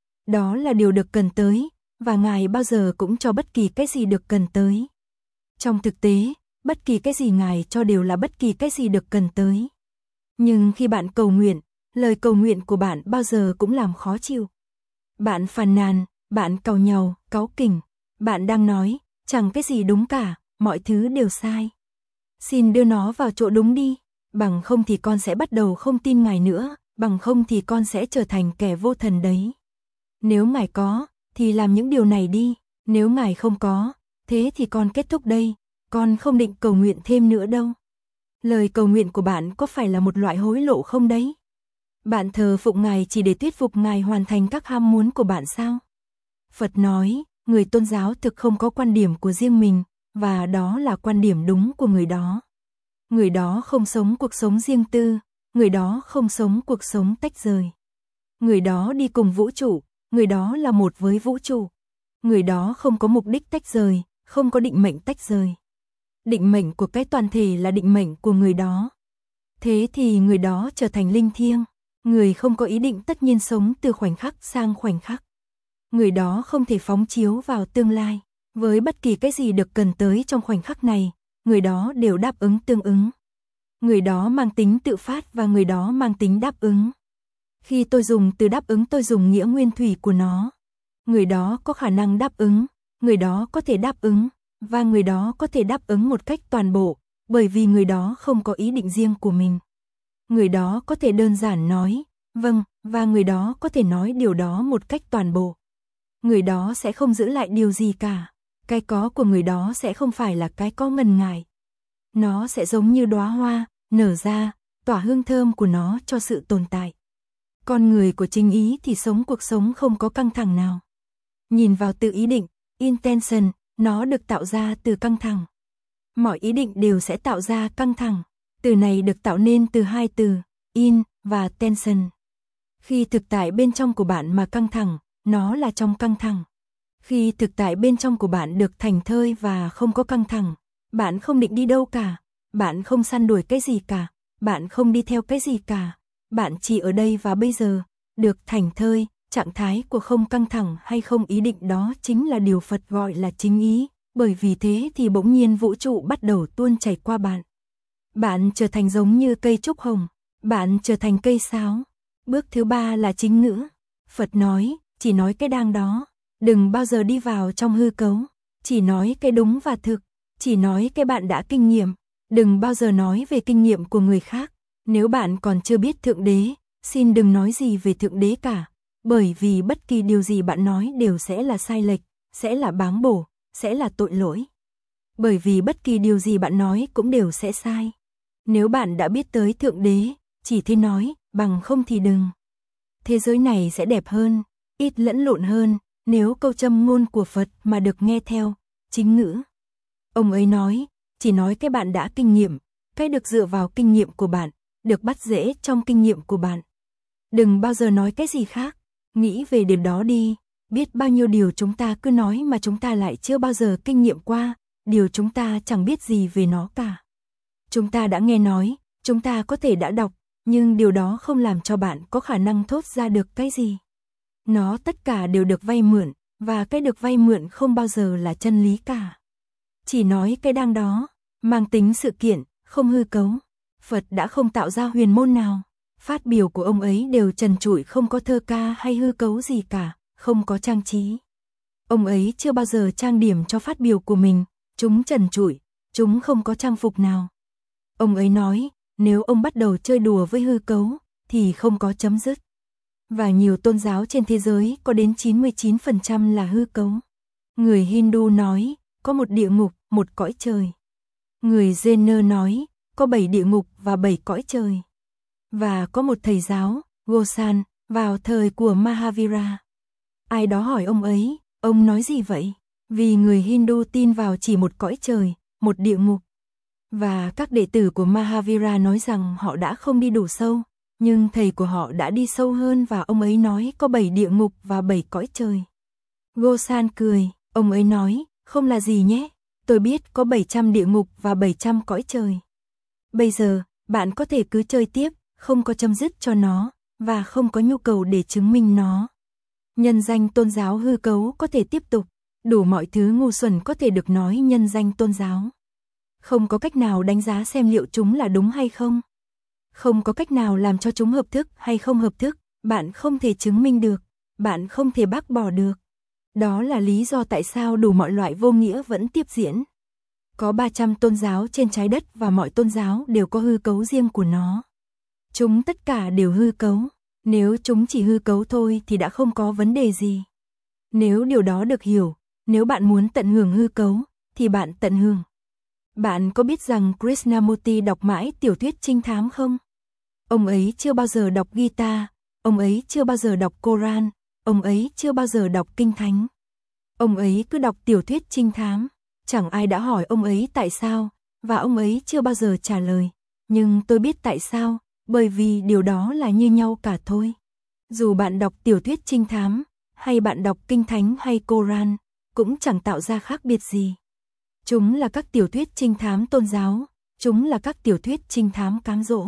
Đó là điều được cần tới, và Ngài bao giờ cũng cho bất kỳ cái gì được cần tới. Trong thực tế, bất kỳ cái gì Ngài cho đều là bất kỳ cái gì được cần tới. Nhưng khi bạn cầu nguyện, lời cầu nguyện của bạn bao giờ cũng làm khó chịu. Bạn phàn nàn, bạn càu nhàu, cáu kỉnh, bạn đang nói, chẳng cái gì đúng cả, mọi thứ đều sai. Xin đưa nó vào chỗ đúng đi, bằng không thì con sẽ bắt đầu không tin Ngài nữa, bằng không thì con sẽ trở thành kẻ vô thần đấy. Nếu Ngài có, thì làm những điều này đi, nếu Ngài không có, thế thì con kết thúc đây, con không định cầu nguyện thêm nữa đâu. Lời cầu nguyện của bạn có phải là một loại hối lộ không đấy? Bạn thờ phụng Ngài chỉ để thuyết phục Ngài hoàn thành các ham muốn của bạn sao? Phật nói, người tôn giáo thực không có quan điểm của riêng mình, và đó là quan điểm đúng của người đó. Người đó không sống cuộc sống riêng tư, người đó không sống cuộc sống tách rời. Người đó đi cùng vũ trụ, người đó là một với vũ trụ. Người đó không có mục đích tách rời, không có định mệnh tách rời. Định mệnh của cái toàn thể là định mệnh của người đó. Thế thì người đó trở thành linh thiêng. Người không có ý định tất nhiên sống từ khoảnh khắc sang khoảnh khắc. Người đó không thể phóng chiếu vào tương lai. Với bất kỳ cái gì được cần tới trong khoảnh khắc này, người đó đều đáp ứng tương ứng. Người đó mang tính tự phát và người đó mang tính đáp ứng. Khi tôi dùng từ đáp ứng tôi dùng nghĩa nguyên thủy của nó. Người đó có khả năng đáp ứng, người đó có thể đáp ứng, và người đó có thể đáp ứng một cách toàn bộ, bởi vì người đó không có ý định riêng của mình. Người đó có thể đơn giản nói, vâng, và người đó có thể nói điều đó một cách toàn bộ. Người đó sẽ không giữ lại điều gì cả. Cái có của người đó sẽ không phải là cái có ngần ngại. Nó sẽ giống như đóa hoa, nở ra, tỏa hương thơm của nó cho sự tồn tại. Con người của chính ý thì sống cuộc sống không có căng thẳng nào. Nhìn vào từ ý định, intention, nó được tạo ra từ căng thẳng. Mọi ý định đều sẽ tạo ra căng thẳng. Từ này được tạo nên từ hai từ, in và tension. Khi thực tại bên trong của bạn mà căng thẳng, nó là trong căng thẳng. Khi thực tại bên trong của bạn được thành thơi và không có căng thẳng, bạn không định đi đâu cả, bạn không săn đuổi cái gì cả, bạn không đi theo cái gì cả, bạn chỉ ở đây và bây giờ, được thành thơi, trạng thái của không căng thẳng hay không ý định đó chính là điều Phật gọi là chính ý, bởi vì thế thì bỗng nhiên vũ trụ bắt đầu tuôn chảy qua bạn. Bạn trở thành giống như cây trúc hồng, bạn trở thành cây sáo. Bước thứ ba là chính ngữ. Phật nói, chỉ nói cái đang đó, đừng bao giờ đi vào trong hư cấu, chỉ nói cái đúng và thực, chỉ nói cái bạn đã kinh nghiệm, đừng bao giờ nói về kinh nghiệm của người khác. Nếu bạn còn chưa biết Thượng Đế, xin đừng nói gì về Thượng Đế cả, bởi vì bất kỳ điều gì bạn nói đều sẽ là sai lệch, sẽ là báng bổ, sẽ là tội lỗi. Bởi vì bất kỳ điều gì bạn nói cũng đều sẽ sai. Nếu bạn đã biết tới Thượng Đế, chỉ thế nói, bằng không thì đừng. Thế giới này sẽ đẹp hơn, ít lẫn lộn hơn, nếu câu châm ngôn của Phật mà được nghe theo, chính ngữ. Ông ấy nói, chỉ nói cái bạn đã kinh nghiệm, cái được dựa vào kinh nghiệm của bạn, được bắt dễ trong kinh nghiệm của bạn. Đừng bao giờ nói cái gì khác, nghĩ về điều đó đi, biết bao nhiêu điều chúng ta cứ nói mà chúng ta lại chưa bao giờ kinh nghiệm qua, điều chúng ta chẳng biết gì về nó cả. Chúng ta đã nghe nói, chúng ta có thể đã đọc, nhưng điều đó không làm cho bạn có khả năng thốt ra được cái gì. Nó tất cả đều được vay mượn, và cái được vay mượn không bao giờ là chân lý cả. Chỉ nói cái đang đó, mang tính sự kiện, không hư cấu. Phật đã không tạo ra huyền môn nào. Phát biểu của ông ấy đều trần trụi, không có thơ ca hay hư cấu gì cả, không có trang trí. Ông ấy chưa bao giờ trang điểm cho phát biểu của mình, chúng trần trụi, chúng không có trang phục nào. Ông ấy nói, nếu ông bắt đầu chơi đùa với hư cấu, thì không có chấm dứt. Và nhiều tôn giáo trên thế giới có đến chín mươi chín phần trăm là hư cấu. Người Hindu nói, có một địa ngục, một cõi trời. Người Jaina nói, có bảy địa ngục và bảy cõi trời. Và có một thầy giáo, Gosan, vào thời của Mahavira. Ai đó hỏi ông ấy, ông nói gì vậy? Vì người Hindu tin vào chỉ một cõi trời, một địa ngục. Và các đệ tử của Mahavira nói rằng họ đã không đi đủ sâu, nhưng thầy của họ đã đi sâu hơn và ông ấy nói có bảy địa ngục và bảy cõi trời. Gosan cười, ông ấy nói, không là gì nhé, tôi biết có bảy trăm địa ngục và bảy trăm cõi trời. Bây giờ, bạn có thể cứ chơi tiếp, không có chấm dứt cho nó, và không có nhu cầu để chứng minh nó. Nhân danh tôn giáo hư cấu có thể tiếp tục, đủ mọi thứ ngu xuẩn có thể được nói nhân danh tôn giáo. Không có cách nào đánh giá xem liệu chúng là đúng hay không. Không có cách nào làm cho chúng hợp thức hay không hợp thức, bạn không thể chứng minh được, bạn không thể bác bỏ được. Đó là lý do tại sao đủ mọi loại vô nghĩa vẫn tiếp diễn. Có ba trăm tôn giáo trên trái đất và mọi tôn giáo đều có hư cấu riêng của nó. Chúng tất cả đều hư cấu. Nếu chúng chỉ hư cấu thôi thì đã không có vấn đề gì. Nếu điều đó được hiểu, nếu bạn muốn tận hưởng hư cấu, thì bạn tận hưởng. Bạn có biết rằng Krishnamurti đọc mãi tiểu thuyết trinh thám không? Ông ấy chưa bao giờ đọc Gita, ông ấy chưa bao giờ đọc Koran, ông ấy chưa bao giờ đọc Kinh Thánh. Ông ấy cứ đọc tiểu thuyết trinh thám, chẳng ai đã hỏi ông ấy tại sao, và ông ấy chưa bao giờ trả lời. Nhưng tôi biết tại sao, bởi vì điều đó là như nhau cả thôi. Dù bạn đọc tiểu thuyết trinh thám, hay bạn đọc Kinh Thánh hay Koran, cũng chẳng tạo ra khác biệt gì. Chúng là các tiểu thuyết trinh thám tôn giáo, chúng là các tiểu thuyết trinh thám cám dỗ.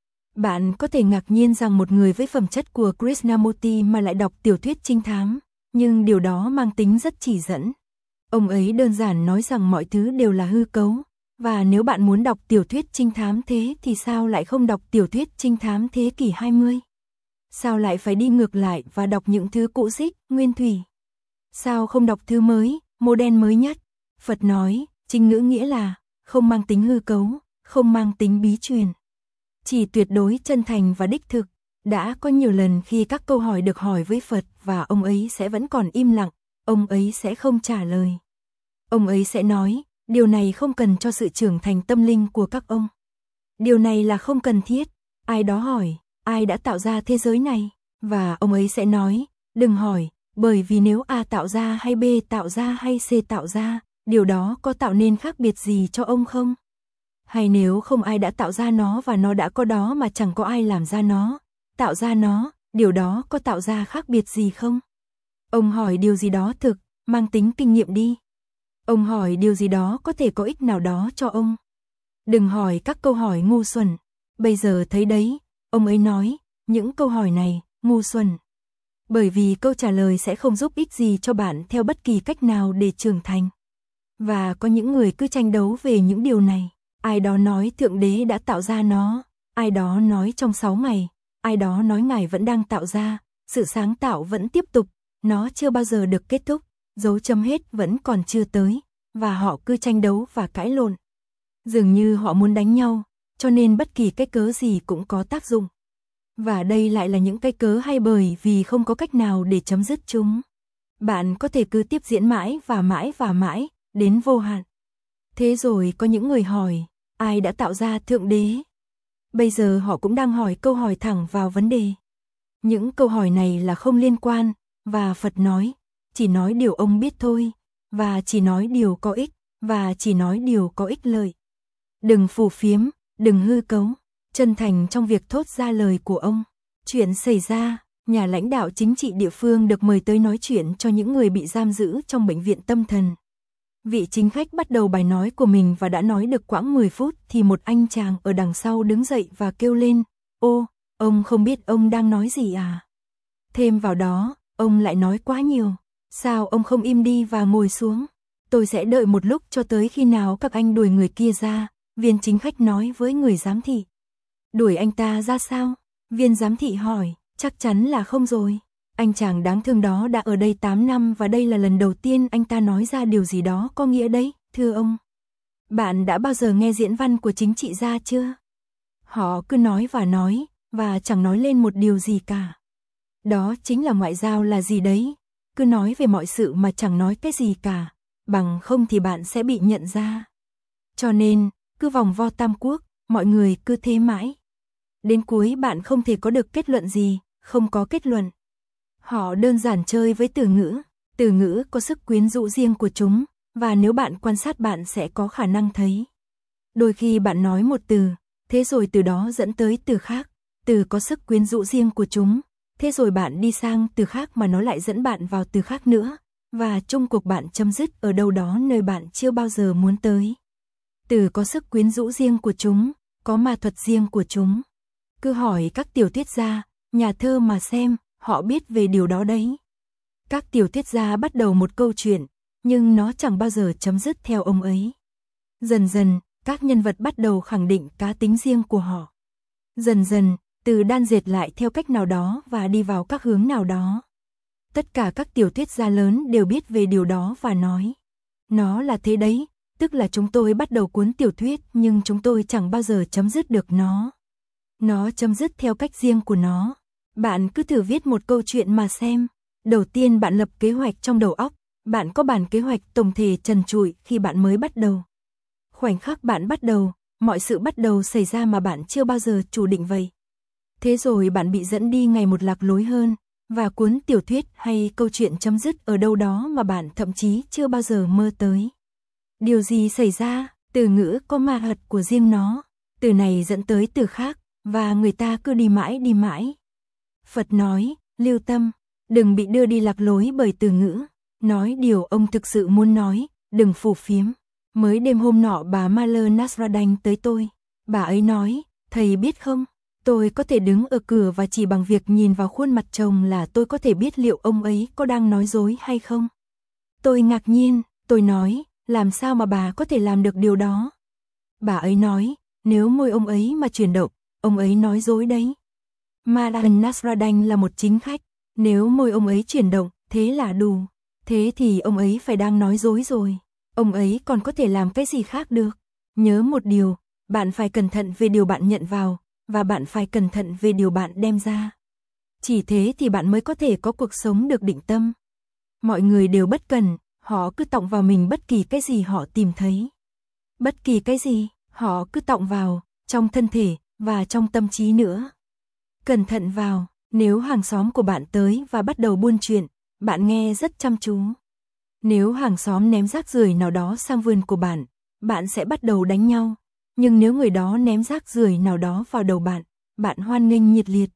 Bạn có thể ngạc nhiên rằng một người với phẩm chất của Krishnamurti mà lại đọc tiểu thuyết trinh thám, nhưng điều đó mang tính rất chỉ dẫn. Ông ấy đơn giản nói rằng mọi thứ đều là hư cấu, và nếu bạn muốn đọc tiểu thuyết trinh thám thế thì sao lại không đọc tiểu thuyết trinh thám thế kỷ hai mươi? Sao lại phải đi ngược lại và đọc những thứ cũ rích, nguyên thủy? Sao không đọc thứ mới, modern mới nhất? Phật nói, trinh ngữ nghĩa là không mang tính hư cấu, không mang tính bí truyền. Chỉ tuyệt đối chân thành và đích thực. Đã có nhiều lần khi các câu hỏi được hỏi với Phật và ông ấy sẽ vẫn còn im lặng, ông ấy sẽ không trả lời. Ông ấy sẽ nói, điều này không cần cho sự trưởng thành tâm linh của các ông. Điều này là không cần thiết. Ai đó hỏi, ai đã tạo ra thế giới này? Và ông ấy sẽ nói, đừng hỏi, bởi vì nếu A tạo ra hay B tạo ra hay C tạo ra, điều đó có tạo nên khác biệt gì cho ông không? Hay nếu không ai đã tạo ra nó và nó đã có đó mà chẳng có ai làm ra nó, tạo ra nó, điều đó có tạo ra khác biệt gì không? Ông hỏi điều gì đó thực, mang tính kinh nghiệm đi. Ông hỏi điều gì đó có thể có ích nào đó cho ông. Đừng hỏi các câu hỏi ngu xuẩn. Bây giờ thấy đấy, ông ấy nói, những câu hỏi này, ngu xuẩn. Bởi vì câu trả lời sẽ không giúp ích gì cho bạn theo bất kỳ cách nào để trưởng thành. Và có những người cứ tranh đấu về những điều này. Ai đó nói Thượng Đế đã tạo ra nó, ai đó nói trong sáu ngày, ai đó nói Ngài vẫn đang tạo ra, sự sáng tạo vẫn tiếp tục, nó chưa bao giờ được kết thúc, dấu chấm hết vẫn còn chưa tới, và họ cứ tranh đấu và cãi lộn. Dường như họ muốn đánh nhau, cho nên bất kỳ cái cớ gì cũng có tác dụng. Và đây lại là những cái cớ hay bởi vì không có cách nào để chấm dứt chúng. Bạn có thể cứ tiếp diễn mãi và mãi và mãi, đến vô hạn. Thế rồi có những người hỏi, ai đã tạo ra Thượng Đế? Bây giờ họ cũng đang hỏi câu hỏi thẳng vào vấn đề. Những câu hỏi này là không liên quan, và Phật nói, chỉ nói điều ông biết thôi, và chỉ nói điều có ích, và chỉ nói điều có ích lợi. Đừng phù phiếm, đừng hư cấu, chân thành trong việc thốt ra lời của ông. Chuyện xảy ra, nhà lãnh đạo chính trị địa phương được mời tới nói chuyện cho những người bị giam giữ trong bệnh viện tâm thần. Vị chính khách bắt đầu bài nói của mình và đã nói được quãng mười phút thì một anh chàng ở đằng sau đứng dậy và kêu lên, ô, ông không biết ông đang nói gì à? Thêm vào đó, ông lại nói quá nhiều, sao ông không im đi và ngồi xuống? Tôi sẽ đợi một lúc cho tới khi nào các anh đuổi người kia ra, viên chính khách nói với người giám thị. Đuổi anh ta ra sao? Viên giám thị hỏi, chắc chắn là không rồi. Anh chàng đáng thương đó đã ở đây tám năm và đây là lần đầu tiên anh ta nói ra điều gì đó có nghĩa đấy, thưa ông. Bạn đã bao giờ nghe diễn văn của chính trị gia chưa? Họ cứ nói và nói, và chẳng nói lên một điều gì cả. Đó chính là ngoại giao là gì đấy, cứ nói về mọi sự mà chẳng nói cái gì cả, bằng không thì bạn sẽ bị nhận ra. Cho nên, cứ vòng vo tam quốc, mọi người cứ thế mãi. Đến cuối bạn không thể có được kết luận gì, không có kết luận. Họ đơn giản chơi với từ ngữ, từ ngữ có sức quyến rũ riêng của chúng, và nếu bạn quan sát bạn sẽ có khả năng thấy. Đôi khi bạn nói một từ, thế rồi từ đó dẫn tới từ khác, từ có sức quyến rũ riêng của chúng, thế rồi bạn đi sang từ khác mà nó lại dẫn bạn vào từ khác nữa, và chung cuộc bạn chấm dứt ở đâu đó nơi bạn chưa bao giờ muốn tới. Từ có sức quyến rũ riêng của chúng, có ma thuật riêng của chúng. Cứ hỏi các tiểu thuyết gia, nhà thơ mà xem, họ biết về điều đó đấy. Các tiểu thuyết gia bắt đầu một câu chuyện, nhưng nó chẳng bao giờ chấm dứt theo ông ấy. Dần dần, các nhân vật bắt đầu khẳng định cá tính riêng của họ. Dần dần, từ đan dệt lại theo cách nào đó và đi vào các hướng nào đó. Tất cả các tiểu thuyết gia lớn đều biết về điều đó và nói. Nó là thế đấy, tức là chúng tôi bắt đầu cuốn tiểu thuyết nhưng chúng tôi chẳng bao giờ chấm dứt được nó. Nó chấm dứt theo cách riêng của nó. Bạn cứ thử viết một câu chuyện mà xem. Đầu tiên bạn lập kế hoạch trong đầu óc, bạn có bản kế hoạch tổng thể trần trụi khi bạn mới bắt đầu. Khoảnh khắc bạn bắt đầu, mọi sự bắt đầu xảy ra mà bạn chưa bao giờ chủ định vậy. Thế rồi bạn bị dẫn đi ngày một lạc lối hơn, và cuốn tiểu thuyết hay câu chuyện chấm dứt ở đâu đó mà bạn thậm chí chưa bao giờ mơ tới. Điều gì xảy ra? Từ ngữ có ma thuật của riêng nó, từ này dẫn tới từ khác, và người ta cứ đi mãi đi mãi. Phật nói, lưu tâm, đừng bị đưa đi lạc lối bởi từ ngữ, nói điều ông thực sự muốn nói, đừng phù phiếm. Mới đêm hôm nọ bà Maler Nasrallah tới tôi, bà ấy nói, thầy biết không, tôi có thể đứng ở cửa và chỉ bằng việc nhìn vào khuôn mặt chồng là tôi có thể biết liệu ông ấy có đang nói dối hay không. Tôi ngạc nhiên, tôi nói, làm sao mà bà có thể làm được điều đó? Bà ấy nói, nếu môi ông ấy mà chuyển động, ông ấy nói dối đấy. Maler Nasrallah là một chính khách, nếu môi ông ấy chuyển động, thế là đủ, thế thì ông ấy phải đang nói dối rồi. Ông ấy còn có thể làm cái gì khác được? Nhớ một điều, bạn phải cẩn thận về điều bạn nhận vào, và bạn phải cẩn thận về điều bạn đem ra. Chỉ thế thì bạn mới có thể có cuộc sống được định tâm. Mọi người đều bất cần, họ cứ tọng vào mình bất kỳ cái gì họ tìm thấy. Bất kỳ cái gì, họ cứ tọng vào, trong thân thể, và trong tâm trí nữa. Cẩn thận vào, nếu hàng xóm của bạn tới và bắt đầu buôn chuyện, bạn nghe rất chăm chú. Nếu hàng xóm ném rác rưởi nào đó sang vườn của bạn, bạn sẽ bắt đầu đánh nhau. Nhưng nếu người đó ném rác rưởi nào đó vào đầu bạn, bạn hoan nghênh nhiệt liệt.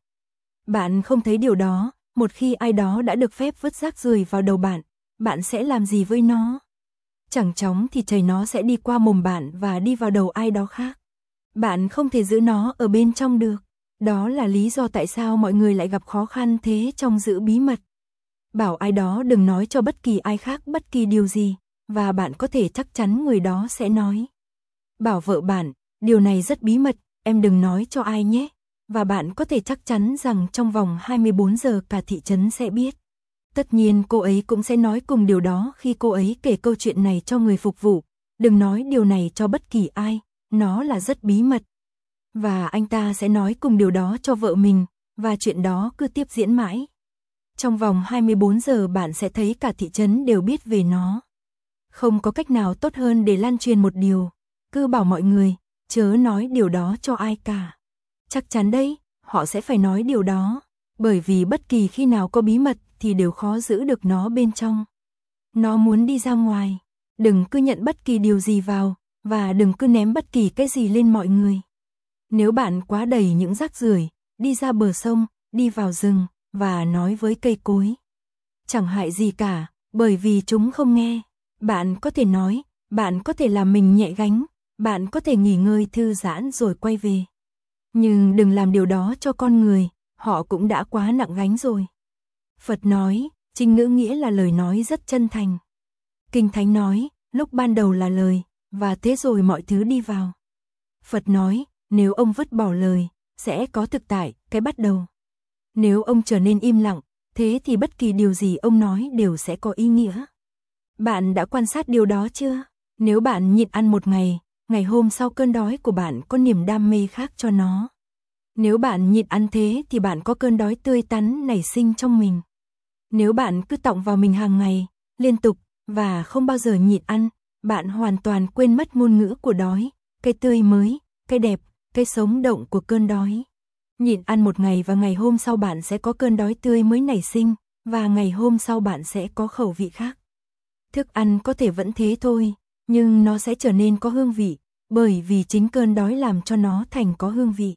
Bạn không thấy điều đó, một khi ai đó đã được phép vứt rác rưởi vào đầu bạn, bạn sẽ làm gì với nó? Chẳng chóng thì chảy nó sẽ đi qua mồm bạn và đi vào đầu ai đó khác. Bạn không thể giữ nó ở bên trong được. Đó là lý do tại sao mọi người lại gặp khó khăn thế trong giữ bí mật. Bảo ai đó đừng nói cho bất kỳ ai khác bất kỳ điều gì, và bạn có thể chắc chắn người đó sẽ nói. Bảo vợ bạn, điều này rất bí mật, em đừng nói cho ai nhé. Và bạn có thể chắc chắn rằng trong vòng hai mươi bốn giờ cả thị trấn sẽ biết. Tất nhiên cô ấy cũng sẽ nói cùng điều đó khi cô ấy kể câu chuyện này cho người phục vụ. Đừng nói điều này cho bất kỳ ai, nó là rất bí mật. Và anh ta sẽ nói cùng điều đó cho vợ mình, và chuyện đó cứ tiếp diễn mãi. Trong vòng hai mươi bốn giờ bạn sẽ thấy cả thị trấn đều biết về nó. Không có cách nào tốt hơn để lan truyền một điều. Cứ bảo mọi người, chớ nói điều đó cho ai cả. Chắc chắn đấy, họ sẽ phải nói điều đó. Bởi vì bất kỳ khi nào có bí mật thì đều khó giữ được nó bên trong. Nó muốn đi ra ngoài. Đừng cứ nhận bất kỳ điều gì vào, và đừng cứ ném bất kỳ cái gì lên mọi người. Nếu bạn quá đầy những rác rưởi, đi ra bờ sông, đi vào rừng, và nói với cây cối. Chẳng hại gì cả, bởi vì chúng không nghe. Bạn có thể nói, bạn có thể làm mình nhẹ gánh, bạn có thể nghỉ ngơi thư giãn rồi quay về. Nhưng đừng làm điều đó cho con người, họ cũng đã quá nặng gánh rồi. Phật nói, Trinh ngữ nghĩa là lời nói rất chân thành. Kinh Thánh nói, lúc ban đầu là lời, và thế rồi mọi thứ đi vào. Phật nói, nếu ông vứt bỏ lời, sẽ có thực tại, cái bắt đầu. Nếu ông trở nên im lặng, thế thì bất kỳ điều gì ông nói đều sẽ có ý nghĩa. Bạn đã quan sát điều đó chưa? Nếu bạn nhịn ăn một ngày, ngày hôm sau cơn đói của bạn có niềm đam mê khác cho nó. Nếu bạn nhịn ăn thế thì bạn có cơn đói tươi tắn nảy sinh trong mình. Nếu bạn cứ tọng vào mình hàng ngày, liên tục, và không bao giờ nhịn ăn, bạn hoàn toàn quên mất ngôn ngữ của đói, cái tươi mới, cái đẹp, cái sống động của cơn đói. Nhịn ăn một ngày và ngày hôm sau bạn sẽ có cơn đói tươi mới nảy sinh, và ngày hôm sau bạn sẽ có khẩu vị khác. Thức ăn có thể vẫn thế thôi, nhưng nó sẽ trở nên có hương vị, bởi vì chính cơn đói làm cho nó thành có hương vị.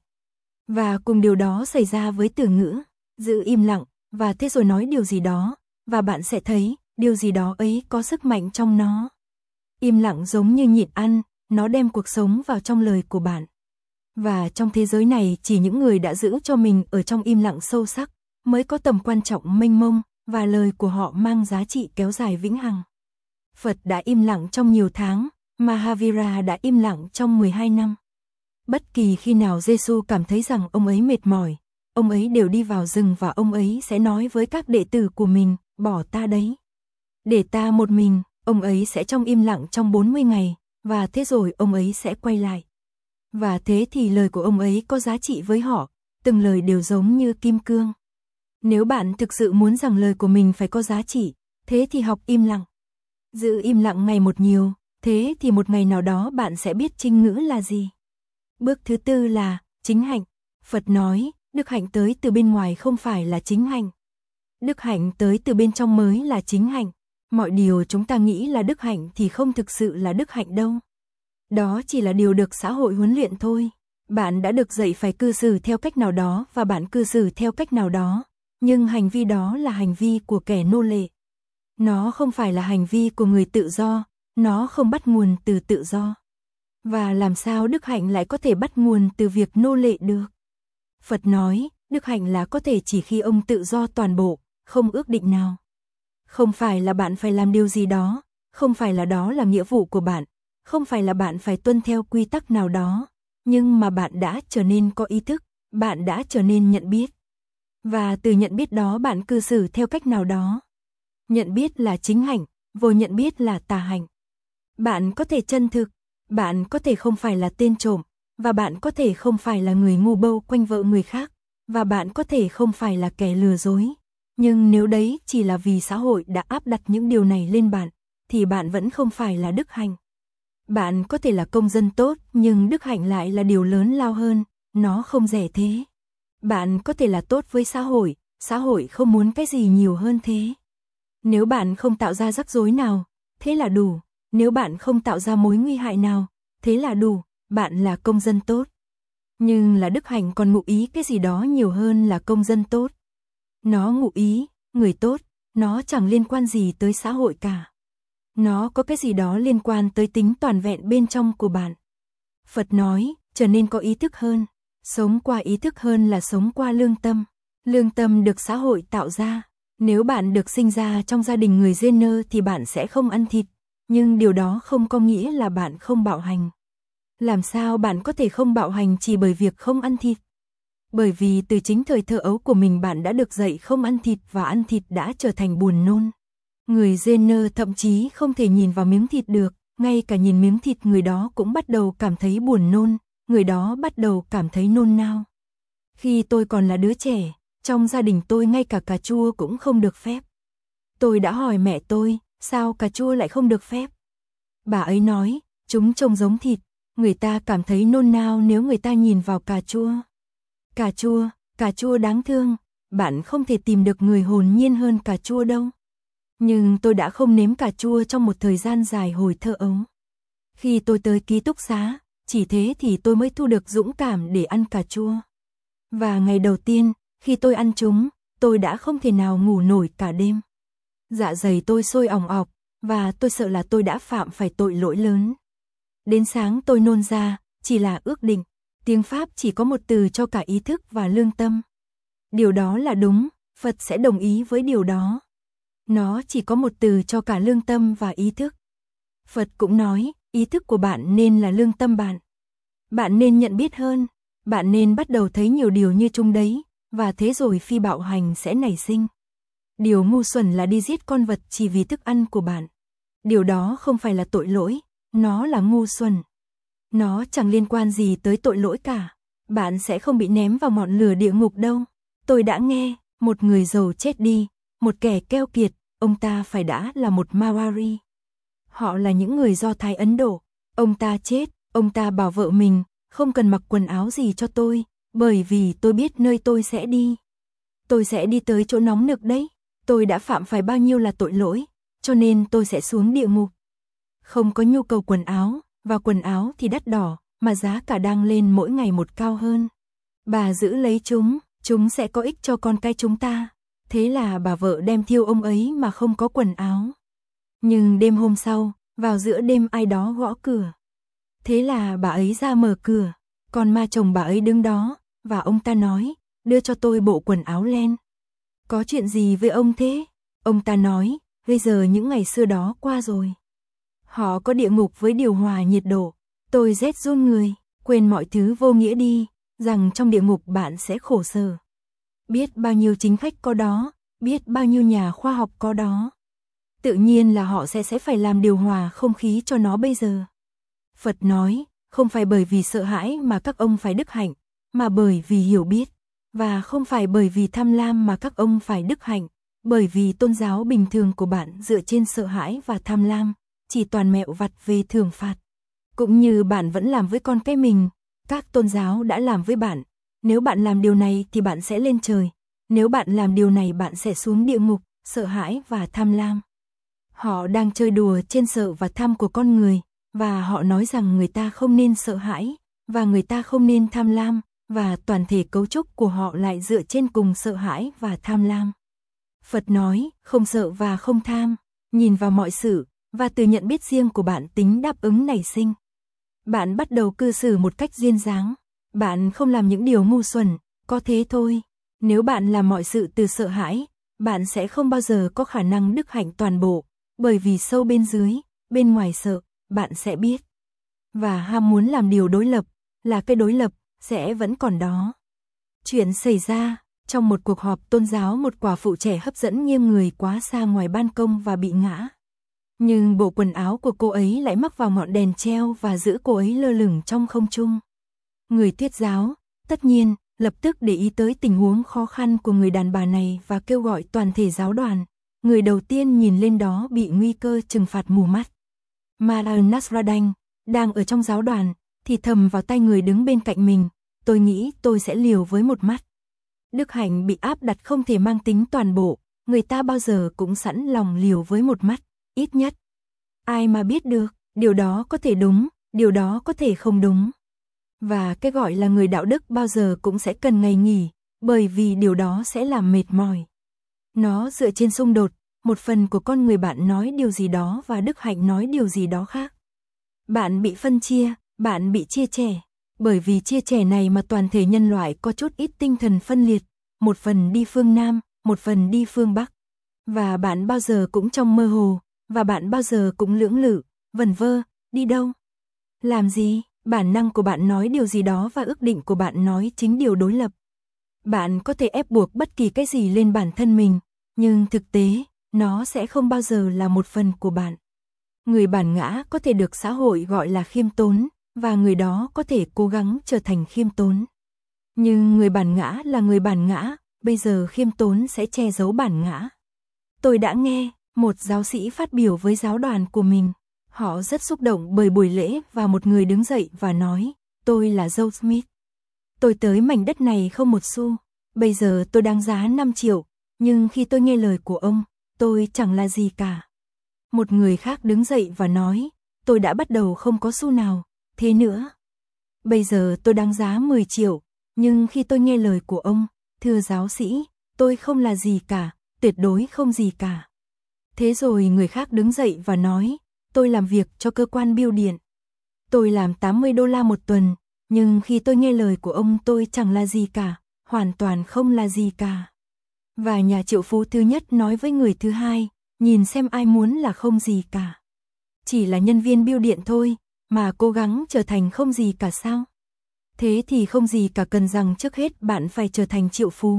Và cùng điều đó xảy ra với từ ngữ, giữ im lặng, và thế rồi nói điều gì đó, và bạn sẽ thấy, điều gì đó ấy có sức mạnh trong nó. Im lặng giống như nhịn ăn, nó đem cuộc sống vào trong lời của bạn. Và trong thế giới này chỉ những người đã giữ cho mình ở trong im lặng sâu sắc, mới có tầm quan trọng mênh mông, và lời của họ mang giá trị kéo dài vĩnh hằng. Phật đã im lặng trong nhiều tháng, Mahavira đã im lặng trong mười hai năm. Bất kỳ khi nào Giêsu cảm thấy rằng ông ấy mệt mỏi, ông ấy đều đi vào rừng và ông ấy sẽ nói với các đệ tử của mình, bỏ ta đấy. Để ta một mình, ông ấy sẽ trong im lặng trong bốn mươi ngày, và thế rồi ông ấy sẽ quay lại. Và thế thì lời của ông ấy có giá trị với họ, từng lời đều giống như kim cương. Nếu bạn thực sự muốn rằng lời của mình phải có giá trị, thế thì học im lặng. Giữ im lặng ngày một nhiều, thế thì một ngày nào đó bạn sẽ biết trinh ngữ là gì. Bước thứ tư là chính hạnh. Phật nói, đức hạnh tới từ bên ngoài không phải là chính hạnh. Đức hạnh tới từ bên trong mới là chính hạnh. Mọi điều chúng ta nghĩ là đức hạnh thì không thực sự là đức hạnh đâu. Đó chỉ là điều được xã hội huấn luyện thôi. Bạn đã được dạy phải cư xử theo cách nào đó và bạn cư xử theo cách nào đó, nhưng hành vi đó là hành vi của kẻ nô lệ. Nó không phải là hành vi của người tự do, nó không bắt nguồn từ tự do. Và làm sao đức hạnh lại có thể bắt nguồn từ việc nô lệ được? Phật nói, đức hạnh là có thể chỉ khi ông tự do toàn bộ, không ước định nào. Không phải là bạn phải làm điều gì đó, không phải là đó là nghĩa vụ của bạn, không phải là bạn phải tuân theo quy tắc nào đó, nhưng mà bạn đã trở nên có ý thức, bạn đã trở nên nhận biết. Và từ nhận biết đó bạn cư xử theo cách nào đó. Nhận biết là chính hạnh, vô nhận biết là tà hạnh. Bạn có thể chân thực, bạn có thể không phải là tên trộm, và bạn có thể không phải là người ngu bâu quanh vợ người khác, và bạn có thể không phải là kẻ lừa dối. Nhưng nếu đấy chỉ là vì xã hội đã áp đặt những điều này lên bạn, thì bạn vẫn không phải là đức hạnh. Bạn có thể là công dân tốt, nhưng đức hạnh lại là điều lớn lao hơn, nó không rẻ thế. Bạn có thể là tốt với xã hội, xã hội không muốn cái gì nhiều hơn thế. Nếu bạn không tạo ra rắc rối nào, thế là đủ. Nếu bạn không tạo ra mối nguy hại nào, thế là đủ, bạn là công dân tốt. Nhưng là đức hạnh còn ngụ ý cái gì đó nhiều hơn là công dân tốt. Nó ngụ ý, người tốt, nó chẳng liên quan gì tới xã hội cả. Nó có cái gì đó liên quan tới tính toàn vẹn bên trong của bạn. Phật nói, trở nên có ý thức hơn. Sống qua ý thức hơn là sống qua lương tâm. Lương tâm được xã hội tạo ra. Nếu bạn được sinh ra trong gia đình người Jenner thì bạn sẽ không ăn thịt. Nhưng điều đó không có nghĩa là bạn không bạo hành. Làm sao bạn có thể không bạo hành chỉ bởi việc không ăn thịt? Bởi vì từ chính thời thơ ấu của mình bạn đã được dạy không ăn thịt và ăn thịt đã trở thành buồn nôn. Người Jenner thậm chí không thể nhìn vào miếng thịt được, ngay cả nhìn miếng thịt người đó cũng bắt đầu cảm thấy buồn nôn, người đó bắt đầu cảm thấy nôn nao. Khi tôi còn là đứa trẻ, trong gia đình tôi ngay cả cà chua cũng không được phép. Tôi đã hỏi mẹ tôi, sao cà chua lại không được phép? Bà ấy nói, chúng trông giống thịt, người ta cảm thấy nôn nao nếu người ta nhìn vào cà chua. Cà chua, cà chua đáng thương, bạn không thể tìm được người hồn nhiên hơn cà chua đâu. Nhưng tôi đã không nếm cà chua trong một thời gian dài hồi thơ ấu. Khi tôi tới ký túc xá, chỉ thế thì tôi mới thu được dũng cảm để ăn cà chua. Và ngày đầu tiên, khi tôi ăn chúng, tôi đã không thể nào ngủ nổi cả đêm. Dạ dày tôi sôi òng ọc, và tôi sợ là tôi đã phạm phải tội lỗi lớn. Đến sáng tôi nôn ra, chỉ là ước định, tiếng Pháp chỉ có một từ cho cả ý thức và lương tâm. Điều đó là đúng, Phật sẽ đồng ý với điều đó. Nó chỉ có một từ cho cả lương tâm và ý thức. Phật cũng nói, ý thức của bạn nên là lương tâm bạn. Bạn nên nhận biết hơn, bạn nên bắt đầu thấy nhiều điều như chung đấy, và thế rồi phi bạo hành sẽ nảy sinh. Điều ngu xuẩn là đi giết con vật chỉ vì thức ăn của bạn. Điều đó không phải là tội lỗi, nó là ngu xuẩn. Nó chẳng liên quan gì tới tội lỗi cả. Bạn sẽ không bị ném vào ngọn lửa địa ngục đâu. Tôi đã nghe, một người giàu chết đi, một kẻ keo kiệt, ông ta phải đã là một Mawari. Họ là những người Do Thái Ấn Độ. Ông ta chết, ông ta bảo vợ mình, không cần mặc quần áo gì cho tôi, bởi vì tôi biết nơi tôi sẽ đi. Tôi sẽ đi tới chỗ nóng nực đấy. Tôi đã phạm phải bao nhiêu là tội lỗi, cho nên tôi sẽ xuống địa ngục. Không có nhu cầu quần áo, và quần áo thì đắt đỏ, mà giá cả đang lên mỗi ngày một cao hơn. Bà giữ lấy chúng, chúng sẽ có ích cho con cái chúng ta. Thế là bà vợ đem thiêu ông ấy mà không có quần áo. Nhưng đêm hôm sau, vào giữa đêm ai đó gõ cửa. Thế là bà ấy ra mở cửa, còn ma chồng bà ấy đứng đó, và ông ta nói, đưa cho tôi bộ quần áo len. Có chuyện gì với ông thế? Ông ta nói, bây giờ những ngày xưa đó qua rồi. Họ có địa ngục với điều hòa nhiệt độ. Tôi rét run người, quên mọi thứ vô nghĩa đi, rằng trong địa ngục bạn sẽ khổ sở. Biết bao nhiêu chính khách có đó, biết bao nhiêu nhà khoa học có đó. Tự nhiên là họ sẽ sẽ phải làm điều hòa không khí cho nó bây giờ. Phật nói, không phải bởi vì sợ hãi mà các ông phải đức hạnh, mà bởi vì hiểu biết. Và không phải bởi vì tham lam mà các ông phải đức hạnh, bởi vì tôn giáo bình thường của bạn dựa trên sợ hãi và tham lam, chỉ toàn mẹo vặt về thưởng phạt. Cũng như bạn vẫn làm với con cái mình, các tôn giáo đã làm với bạn. Nếu bạn làm điều này thì bạn sẽ lên trời, nếu bạn làm điều này bạn sẽ xuống địa ngục, sợ hãi và tham lam. Họ đang chơi đùa trên sợ và tham của con người, và họ nói rằng người ta không nên sợ hãi, và người ta không nên tham lam, và toàn thể cấu trúc của họ lại dựa trên cùng sợ hãi và tham lam. Phật nói, không sợ và không tham, nhìn vào mọi sự, và từ nhận biết riêng của bạn tính đáp ứng nảy sinh. Bạn bắt đầu cư xử một cách duyên dáng, bạn không làm những điều ngu xuẩn, có thế thôi. Nếu bạn làm mọi sự từ sợ hãi, bạn sẽ không bao giờ có khả năng đức hạnh toàn bộ, bởi vì sâu bên dưới, bên ngoài sợ, bạn sẽ biết. Và ham muốn làm điều đối lập, là cái đối lập, sẽ vẫn còn đó. Chuyện xảy ra, trong một cuộc họp tôn giáo một quả phụ trẻ hấp dẫn nghiêng người quá xa ngoài ban công và bị ngã. Nhưng bộ quần áo của cô ấy lại mắc vào ngọn đèn treo và giữ cô ấy lơ lửng trong không trung. Người thuyết giáo, tất nhiên, lập tức để ý tới tình huống khó khăn của người đàn bà này và kêu gọi toàn thể giáo đoàn. Người đầu tiên nhìn lên đó bị nguy cơ trừng phạt mù mắt. Maran Nasrallah, đang ở trong giáo đoàn, thì thầm vào tay người đứng bên cạnh mình, tôi nghĩ tôi sẽ liều với một mắt. Đức hạnh bị áp đặt không thể mang tính toàn bộ, người ta bao giờ cũng sẵn lòng liều với một mắt, ít nhất. Ai mà biết được, điều đó có thể đúng, điều đó có thể không đúng. Và cái gọi là người đạo đức bao giờ cũng sẽ cần ngày nghỉ, bởi vì điều đó sẽ làm mệt mỏi. Nó dựa trên xung đột, một phần của con người bạn nói điều gì đó và đức hạnh nói điều gì đó khác. Bạn bị phân chia, bạn bị chia sẻ, bởi vì chia sẻ này mà toàn thể nhân loại có chút ít tinh thần phân liệt, một phần đi phương Nam, một phần đi phương Bắc. Và bạn bao giờ cũng trong mơ hồ, và bạn bao giờ cũng lưỡng lự, vẩn vơ, đi đâu? Làm gì? Bản năng của bạn nói điều gì đó và ước định của bạn nói chính điều đối lập. Bạn có thể ép buộc bất kỳ cái gì lên bản thân mình, nhưng thực tế, nó sẽ không bao giờ là một phần của bạn. Người bản ngã có thể được xã hội gọi là khiêm tốn, và người đó có thể cố gắng trở thành khiêm tốn. Nhưng người bản ngã là người bản ngã, bây giờ khiêm tốn sẽ che giấu bản ngã. Tôi đã nghe một giáo sĩ phát biểu với giáo đoàn của mình. Họ rất xúc động bởi buổi lễ và một người đứng dậy và nói, tôi là Joe Smith. Tôi tới mảnh đất này không một xu, bây giờ tôi đáng giá năm triệu, nhưng khi tôi nghe lời của ông, tôi chẳng là gì cả. Một người khác đứng dậy và nói, tôi đã bắt đầu không có xu nào, thế nữa. Bây giờ tôi đáng giá mười triệu, nhưng khi tôi nghe lời của ông, thưa giáo sĩ, tôi không là gì cả, tuyệt đối không gì cả. Thế rồi người khác đứng dậy và nói, tôi làm việc cho cơ quan bưu điện. Tôi làm tám mươi đô la một tuần, nhưng khi tôi nghe lời của ông tôi chẳng là gì cả, hoàn toàn không là gì cả. Và nhà triệu phú thứ nhất nói với người thứ hai, nhìn xem ai muốn là không gì cả. Chỉ là nhân viên bưu điện thôi, mà cố gắng trở thành không gì cả sao? Thế thì không gì cả cần rằng trước hết bạn phải trở thành triệu phú.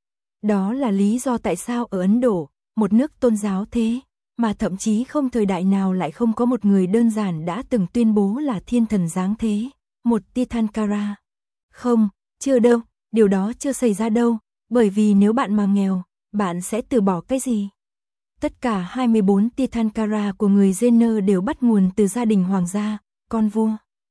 Đó là lý do tại sao ở Ấn Độ, một nước tôn giáo thế, mà thậm chí không thời đại nào lại không có một người đơn giản đã từng tuyên bố là thiên thần giáng thế, một Tirthankara. Không, chưa đâu, điều đó chưa xảy ra đâu, bởi vì nếu bạn mà nghèo, bạn sẽ từ bỏ cái gì? Tất cả hai mươi bốn Tirthankara của người Jaina đều bắt nguồn từ gia đình hoàng gia, con vua.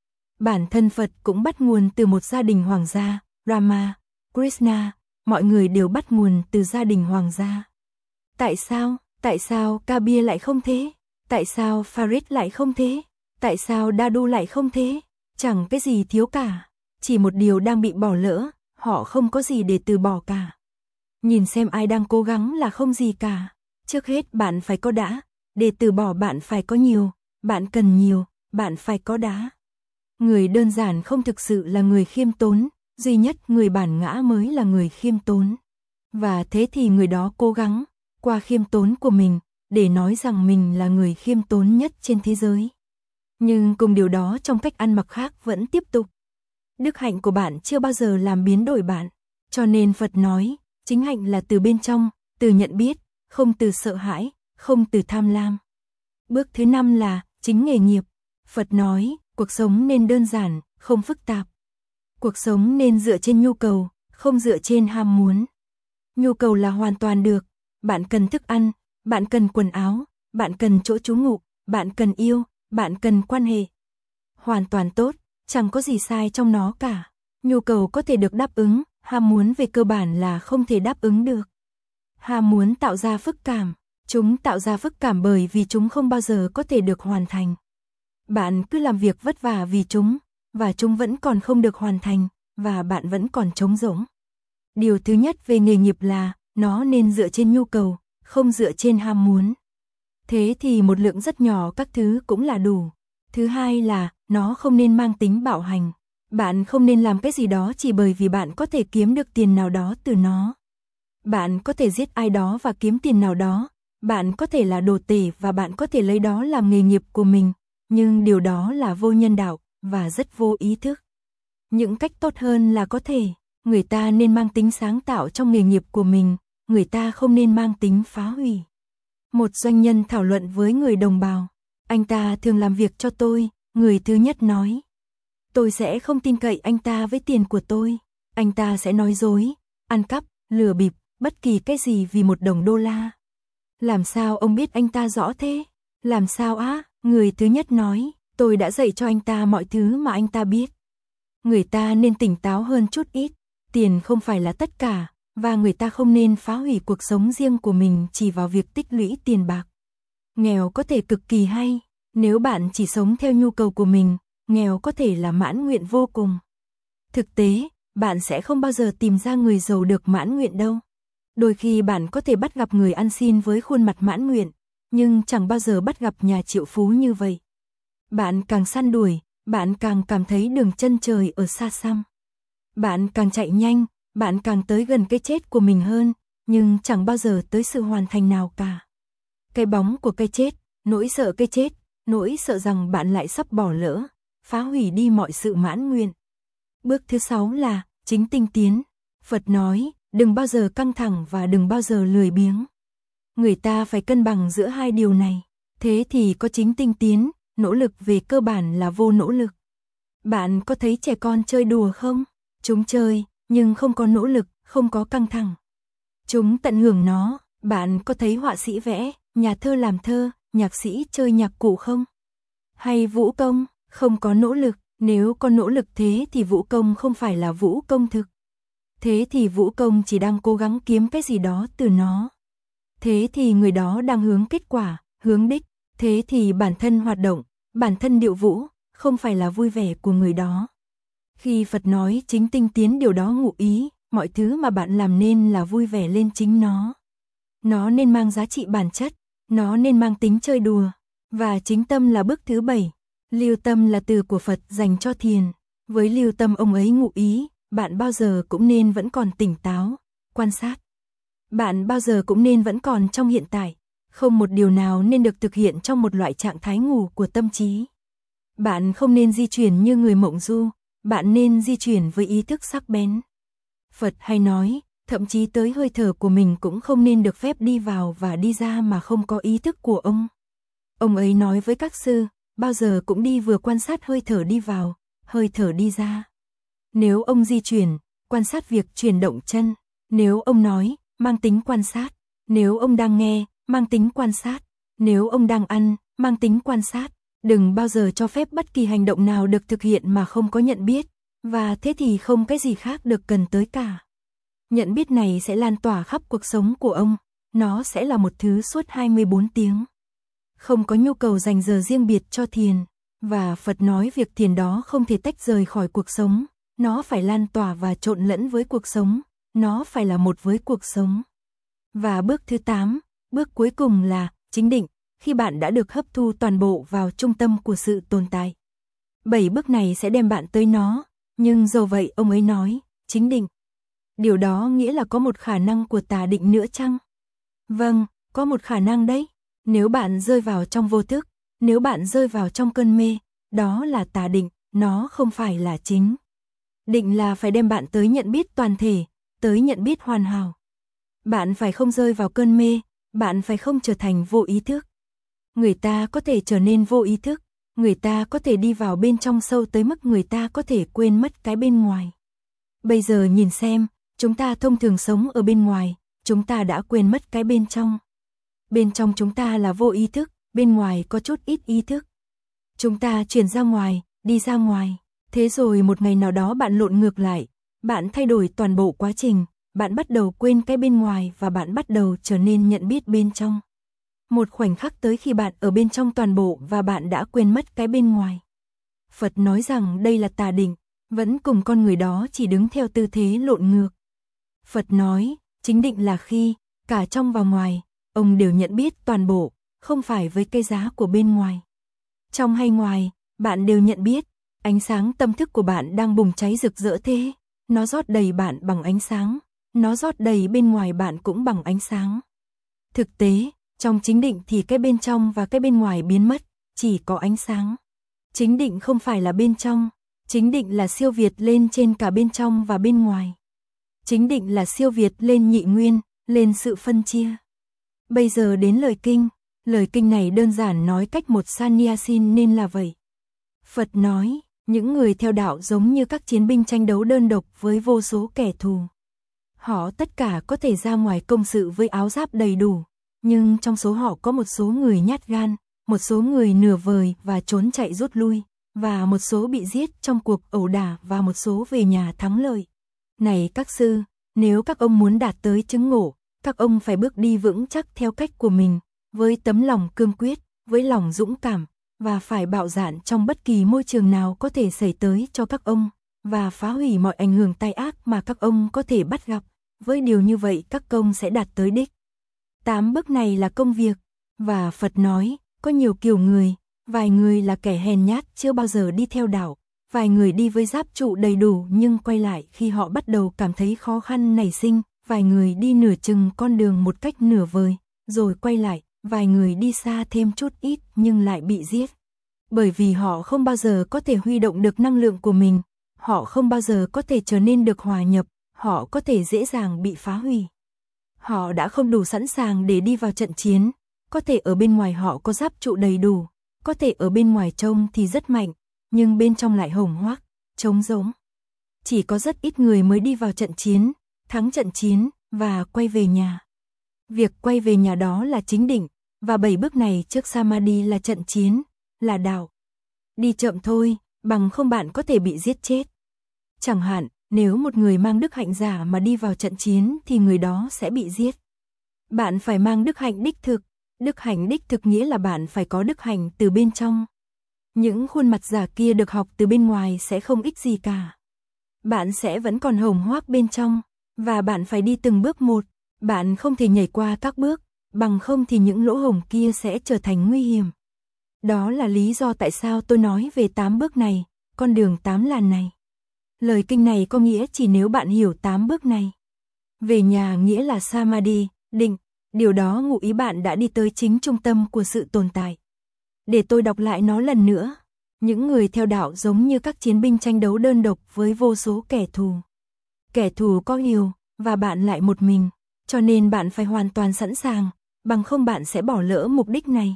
Bản thân Phật cũng bắt nguồn từ một gia đình hoàng gia, Rama, Krishna, mọi người đều bắt nguồn từ gia đình hoàng gia. Tại sao? Tại sao Kabir lại không thế? Tại sao Farid lại không thế? Tại sao Đa Đu lại không thế? Chẳng cái gì thiếu cả, chỉ một điều đang bị bỏ lỡ, họ không có gì để từ bỏ cả. Nhìn xem ai đang cố gắng là không gì cả. Trước hết bạn phải có đã, để từ bỏ bạn phải có nhiều, bạn cần nhiều, bạn phải có đã. Người đơn giản không thực sự là người khiêm tốn, duy nhất người bản ngã mới là người khiêm tốn. Và thế thì người đó cố gắng, qua khiêm tốn của mình, để nói rằng mình là người khiêm tốn nhất trên thế giới. Nhưng cùng điều đó trong cách ăn mặc khác vẫn tiếp tục. Đức hạnh của bạn chưa bao giờ làm biến đổi bạn. Cho nên Phật nói, chính hạnh là từ bên trong, từ nhận biết, không từ sợ hãi, không từ tham lam. Bước thứ năm là chính nghề nghiệp. Phật nói, cuộc sống nên đơn giản, không phức tạp. Cuộc sống nên dựa trên nhu cầu, không dựa trên ham muốn. Nhu cầu là hoàn toàn được, bạn cần thức ăn, bạn cần quần áo, bạn cần chỗ trú ngụ, bạn cần yêu, bạn cần quan hệ. Hoàn toàn tốt, chẳng có gì sai trong nó cả. Nhu cầu có thể được đáp ứng, ham muốn về cơ bản là không thể đáp ứng được. Ham muốn tạo ra phức cảm, chúng tạo ra phức cảm bởi vì chúng không bao giờ có thể được hoàn thành. Bạn cứ làm việc vất vả vì chúng, và chúng vẫn còn không được hoàn thành, và bạn vẫn còn trống rỗng. Điều thứ nhất về nghề nghiệp là, nó nên dựa trên nhu cầu, không dựa trên ham muốn. Thế thì một lượng rất nhỏ các thứ cũng là đủ. Thứ hai là, nó không nên mang tính bạo hành. Bạn không nên làm cái gì đó chỉ bởi vì bạn có thể kiếm được tiền nào đó từ nó. Bạn có thể giết ai đó và kiếm tiền nào đó. Bạn có thể là đồ tể và bạn có thể lấy đó làm nghề nghiệp của mình. Nhưng điều đó là vô nhân đạo, và rất vô ý thức. Những cách tốt hơn là có thể, người ta nên mang tính sáng tạo trong nghề nghiệp của mình, người ta không nên mang tính phá hủy. Một doanh nhân thảo luận với người đồng bào. Anh ta thường làm việc cho tôi, người thứ nhất nói. Tôi sẽ không tin cậy anh ta với tiền của tôi. Anh ta sẽ nói dối, ăn cắp, lừa bịp, bất kỳ cái gì vì một đồng đô la. Làm sao ông biết anh ta rõ thế? Làm sao á? Người thứ nhất nói, tôi đã dạy cho anh ta mọi thứ mà anh ta biết. Người ta nên tỉnh táo hơn chút ít, tiền không phải là tất cả, và người ta không nên phá hủy cuộc sống riêng của mình chỉ vào việc tích lũy tiền bạc. Nghèo có thể cực kỳ hay, nếu bạn chỉ sống theo nhu cầu của mình, nghèo có thể là mãn nguyện vô cùng. Thực tế, bạn sẽ không bao giờ tìm ra người giàu được mãn nguyện đâu. Đôi khi bạn có thể bắt gặp người ăn xin với khuôn mặt mãn nguyện, nhưng chẳng bao giờ bắt gặp nhà triệu phú như vậy. Bạn càng săn đuổi, bạn càng cảm thấy đường chân trời ở xa xăm. Bạn càng chạy nhanh, bạn càng tới gần cái chết của mình hơn, nhưng chẳng bao giờ tới sự hoàn thành nào cả. Cái bóng của cái chết, nỗi sợ cái chết, nỗi sợ rằng bạn lại sắp bỏ lỡ, phá hủy đi mọi sự mãn nguyện. Bước thứ sáu là chính tinh tiến. Phật nói, đừng bao giờ căng thẳng và đừng bao giờ lười biếng. Người ta phải cân bằng giữa hai điều này, thế thì có chính tinh tiến, nỗ lực về cơ bản là vô nỗ lực. Bạn có thấy trẻ con chơi đùa không? Chúng chơi, nhưng không có nỗ lực, không có căng thẳng. Chúng tận hưởng nó. Bạn có thấy họa sĩ vẽ, nhà thơ làm thơ, nhạc sĩ chơi nhạc cụ không? Hay vũ công, không có nỗ lực, nếu có nỗ lực thế thì vũ công không phải là vũ công thực. Thế thì vũ công chỉ đang cố gắng kiếm cái gì đó từ nó. Thế thì người đó đang hướng kết quả, hướng đích. Thế thì bản thân hoạt động, bản thân điệu vũ, không phải là vui vẻ của người đó. Khi Phật nói chính tinh tiến điều đó ngụ ý, mọi thứ mà bạn làm nên là vui vẻ lên chính nó. Nó nên mang giá trị bản chất, nó nên mang tính chơi đùa. Và chính tâm là bước thứ bảy. Lưu tâm là từ của Phật dành cho thiền. Với lưu tâm ông ấy ngụ ý, bạn bao giờ cũng nên vẫn còn tỉnh táo, quan sát. Bạn bao giờ cũng nên vẫn còn trong hiện tại. Không một điều nào nên được thực hiện trong một loại trạng thái ngủ của tâm trí. Bạn không nên di chuyển như người mộng du, bạn nên di chuyển với ý thức sắc bén. Phật hay nói, thậm chí tới hơi thở của mình cũng không nên được phép đi vào và đi ra mà không có ý thức của ông. Ông ấy nói với các sư, bao giờ cũng đi vừa quan sát hơi thở đi vào, hơi thở đi ra. Nếu ông di chuyển, quan sát việc chuyển động chân. Nếu ông nói, mang tính quan sát. Nếu ông đang nghe, mang tính quan sát. Nếu ông đang ăn, mang tính quan sát. Đừng bao giờ cho phép bất kỳ hành động nào được thực hiện mà không có nhận biết. Và thế thì không cái gì khác được cần tới cả. Nhận biết này sẽ lan tỏa khắp cuộc sống của ông. Nó sẽ là một thứ suốt hai mươi bốn tiếng. Không có nhu cầu dành giờ riêng biệt cho thiền. Và Phật nói việc thiền đó không thể tách rời khỏi cuộc sống, nó phải lan tỏa và trộn lẫn với cuộc sống, nó phải là một với cuộc sống. Và bước thứ tám, bước cuối cùng là chính định, khi bạn đã được hấp thu toàn bộ vào trung tâm của sự tồn tại. Bảy bước này sẽ đem bạn tới nó, nhưng dầu vậy ông ấy nói, chính định. Điều đó nghĩa là có một khả năng của tà định nữa chăng? Vâng, có một khả năng đấy. Nếu bạn rơi vào trong vô thức, nếu bạn rơi vào trong cơn mê, đó là tà định, nó không phải là chính. Định là phải đem bạn tới nhận biết toàn thể, tới nhận biết hoàn hảo. Bạn phải không rơi vào cơn mê, bạn phải không trở thành vô ý thức. Người ta có thể trở nên vô ý thức, người ta có thể đi vào bên trong sâu tới mức người ta có thể quên mất cái bên ngoài. Bây giờ nhìn xem, chúng ta thông thường sống ở bên ngoài, chúng ta đã quên mất cái bên trong. Bên trong chúng ta là vô ý thức, bên ngoài có chút ít ý thức. Chúng ta chuyển ra ngoài, đi ra ngoài. Thế rồi một ngày nào đó bạn lộn ngược lại, bạn thay đổi toàn bộ quá trình, bạn bắt đầu quên cái bên ngoài và bạn bắt đầu trở nên nhận biết bên trong. Một khoảnh khắc tới khi bạn ở bên trong toàn bộ và bạn đã quên mất cái bên ngoài. Phật nói rằng đây là tà định, vẫn cùng con người đó chỉ đứng theo tư thế lộn ngược. Phật nói, chính định là khi, cả trong và ngoài, ông đều nhận biết toàn bộ, không phải với cái giá của bên ngoài. Trong hay ngoài, bạn đều nhận biết, ánh sáng tâm thức của bạn đang bùng cháy rực rỡ thế, nó rót đầy bạn bằng ánh sáng, nó rót đầy bên ngoài bạn cũng bằng ánh sáng. Thực tế, trong chính định thì cái bên trong và cái bên ngoài biến mất, chỉ có ánh sáng. Chính định không phải là bên trong, chính định là siêu việt lên trên cả bên trong và bên ngoài. Chính định là siêu việt lên nhị nguyên, lên sự phân chia. Bây giờ đến lời kinh, lời kinh này đơn giản nói cách một sannyasin nên là vậy. Phật nói, những người theo đạo giống như các chiến binh tranh đấu đơn độc với vô số kẻ thù. Họ tất cả có thể ra ngoài công sự với áo giáp đầy đủ, nhưng trong số họ có một số người nhát gan, một số người nửa vời và trốn chạy rút lui, và một số bị giết trong cuộc ẩu đả và một số về nhà thắng lợi. Này các sư, nếu các ông muốn đạt tới chứng ngộ, các ông phải bước đi vững chắc theo cách của mình, với tấm lòng cương quyết, với lòng dũng cảm, và phải bạo dạn trong bất kỳ môi trường nào có thể xảy tới cho các ông, và phá hủy mọi ảnh hưởng tai ác mà các ông có thể bắt gặp. Với điều như vậy các công sẽ đạt tới đích. Tám bước này là công việc, và Phật nói, có nhiều kiểu người, vài người là kẻ hèn nhát chưa bao giờ đi theo đạo, vài người đi với giáp trụ đầy đủ nhưng quay lại khi họ bắt đầu cảm thấy khó khăn nảy sinh, vài người đi nửa chừng con đường một cách nửa vời, rồi quay lại, vài người đi xa thêm chút ít nhưng lại bị giết. Bởi vì họ không bao giờ có thể huy động được năng lượng của mình, họ không bao giờ có thể trở nên được hòa nhập, họ có thể dễ dàng bị phá hủy. Họ đã không đủ sẵn sàng để đi vào trận chiến, có thể ở bên ngoài họ có giáp trụ đầy đủ, có thể ở bên ngoài trông thì rất mạnh, nhưng bên trong lại hồng hoác, trống rỗng. Chỉ có rất ít người mới đi vào trận chiến, thắng trận chiến và quay về nhà. Việc quay về nhà đó là chính định, và bảy bước này trước Samadhi là trận chiến, là đạo. Đi chậm thôi, bằng không bạn có thể bị giết chết. Chẳng hạn, nếu một người mang đức hạnh giả mà đi vào trận chiến thì người đó sẽ bị giết. Bạn phải mang đức hạnh đích thực, đức hạnh đích thực nghĩa là bạn phải có đức hạnh từ bên trong. Những khuôn mặt giả kia được học từ bên ngoài sẽ không ích gì cả. Bạn sẽ vẫn còn hồng hoác bên trong, và bạn phải đi từng bước một, bạn không thể nhảy qua các bước, bằng không thì những lỗ hổng kia sẽ trở thành nguy hiểm. Đó là lý do tại sao tôi nói về tám bước này, con đường tám làn này. Lời kinh này có nghĩa chỉ nếu bạn hiểu tám bước này. Về nhà nghĩa là Samadhi, định, điều đó ngụ ý bạn đã đi tới chính trung tâm của sự tồn tại. Để tôi đọc lại nó lần nữa. Những người theo đạo giống như các chiến binh tranh đấu đơn độc với vô số kẻ thù. Kẻ thù có nhiều, và bạn lại một mình, cho nên bạn phải hoàn toàn sẵn sàng, bằng không bạn sẽ bỏ lỡ mục đích này.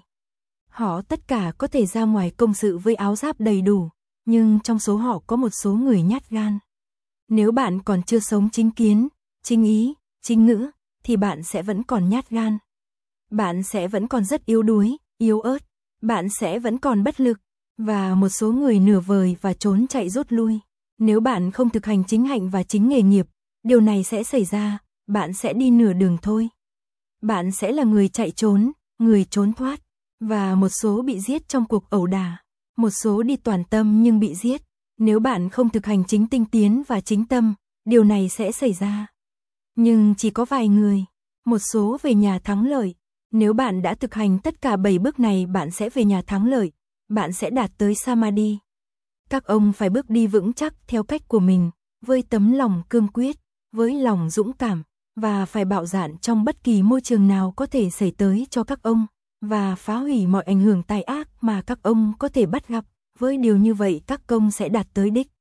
Họ tất cả có thể ra ngoài công sự với áo giáp đầy đủ, nhưng trong số họ có một số người nhát gan. Nếu bạn còn chưa sống chính kiến, chính ý, chính ngữ, thì bạn sẽ vẫn còn nhát gan. Bạn sẽ vẫn còn rất yếu đuối, yếu ớt, bạn sẽ vẫn còn bất lực, và một số người nửa vời và trốn chạy rút lui. Nếu bạn không thực hành chính hạnh và chính nghề nghiệp, điều này sẽ xảy ra, bạn sẽ đi nửa đường thôi. Bạn sẽ là người chạy trốn, người trốn thoát, và một số bị giết trong cuộc ẩu đả. một số đi toàn tâm nhưng bị giết. Nếu bạn không thực hành chính tinh tiến và chính tâm, điều này sẽ xảy ra. Nhưng chỉ có vài người, một số về nhà thắng lợi. Nếu bạn đã thực hành tất cả bảy bước này bạn sẽ về nhà thắng lợi, bạn sẽ đạt tới Samadhi. Các ông phải bước đi vững chắc theo cách của mình, với tấm lòng cương quyết, với lòng dũng cảm, và phải bạo dạn trong bất kỳ môi trường nào có thể xảy tới cho các ông, và phá hủy mọi ảnh hưởng tai ác mà các ông có thể bắt gặp. Với điều như vậy các công sẽ đạt tới đích.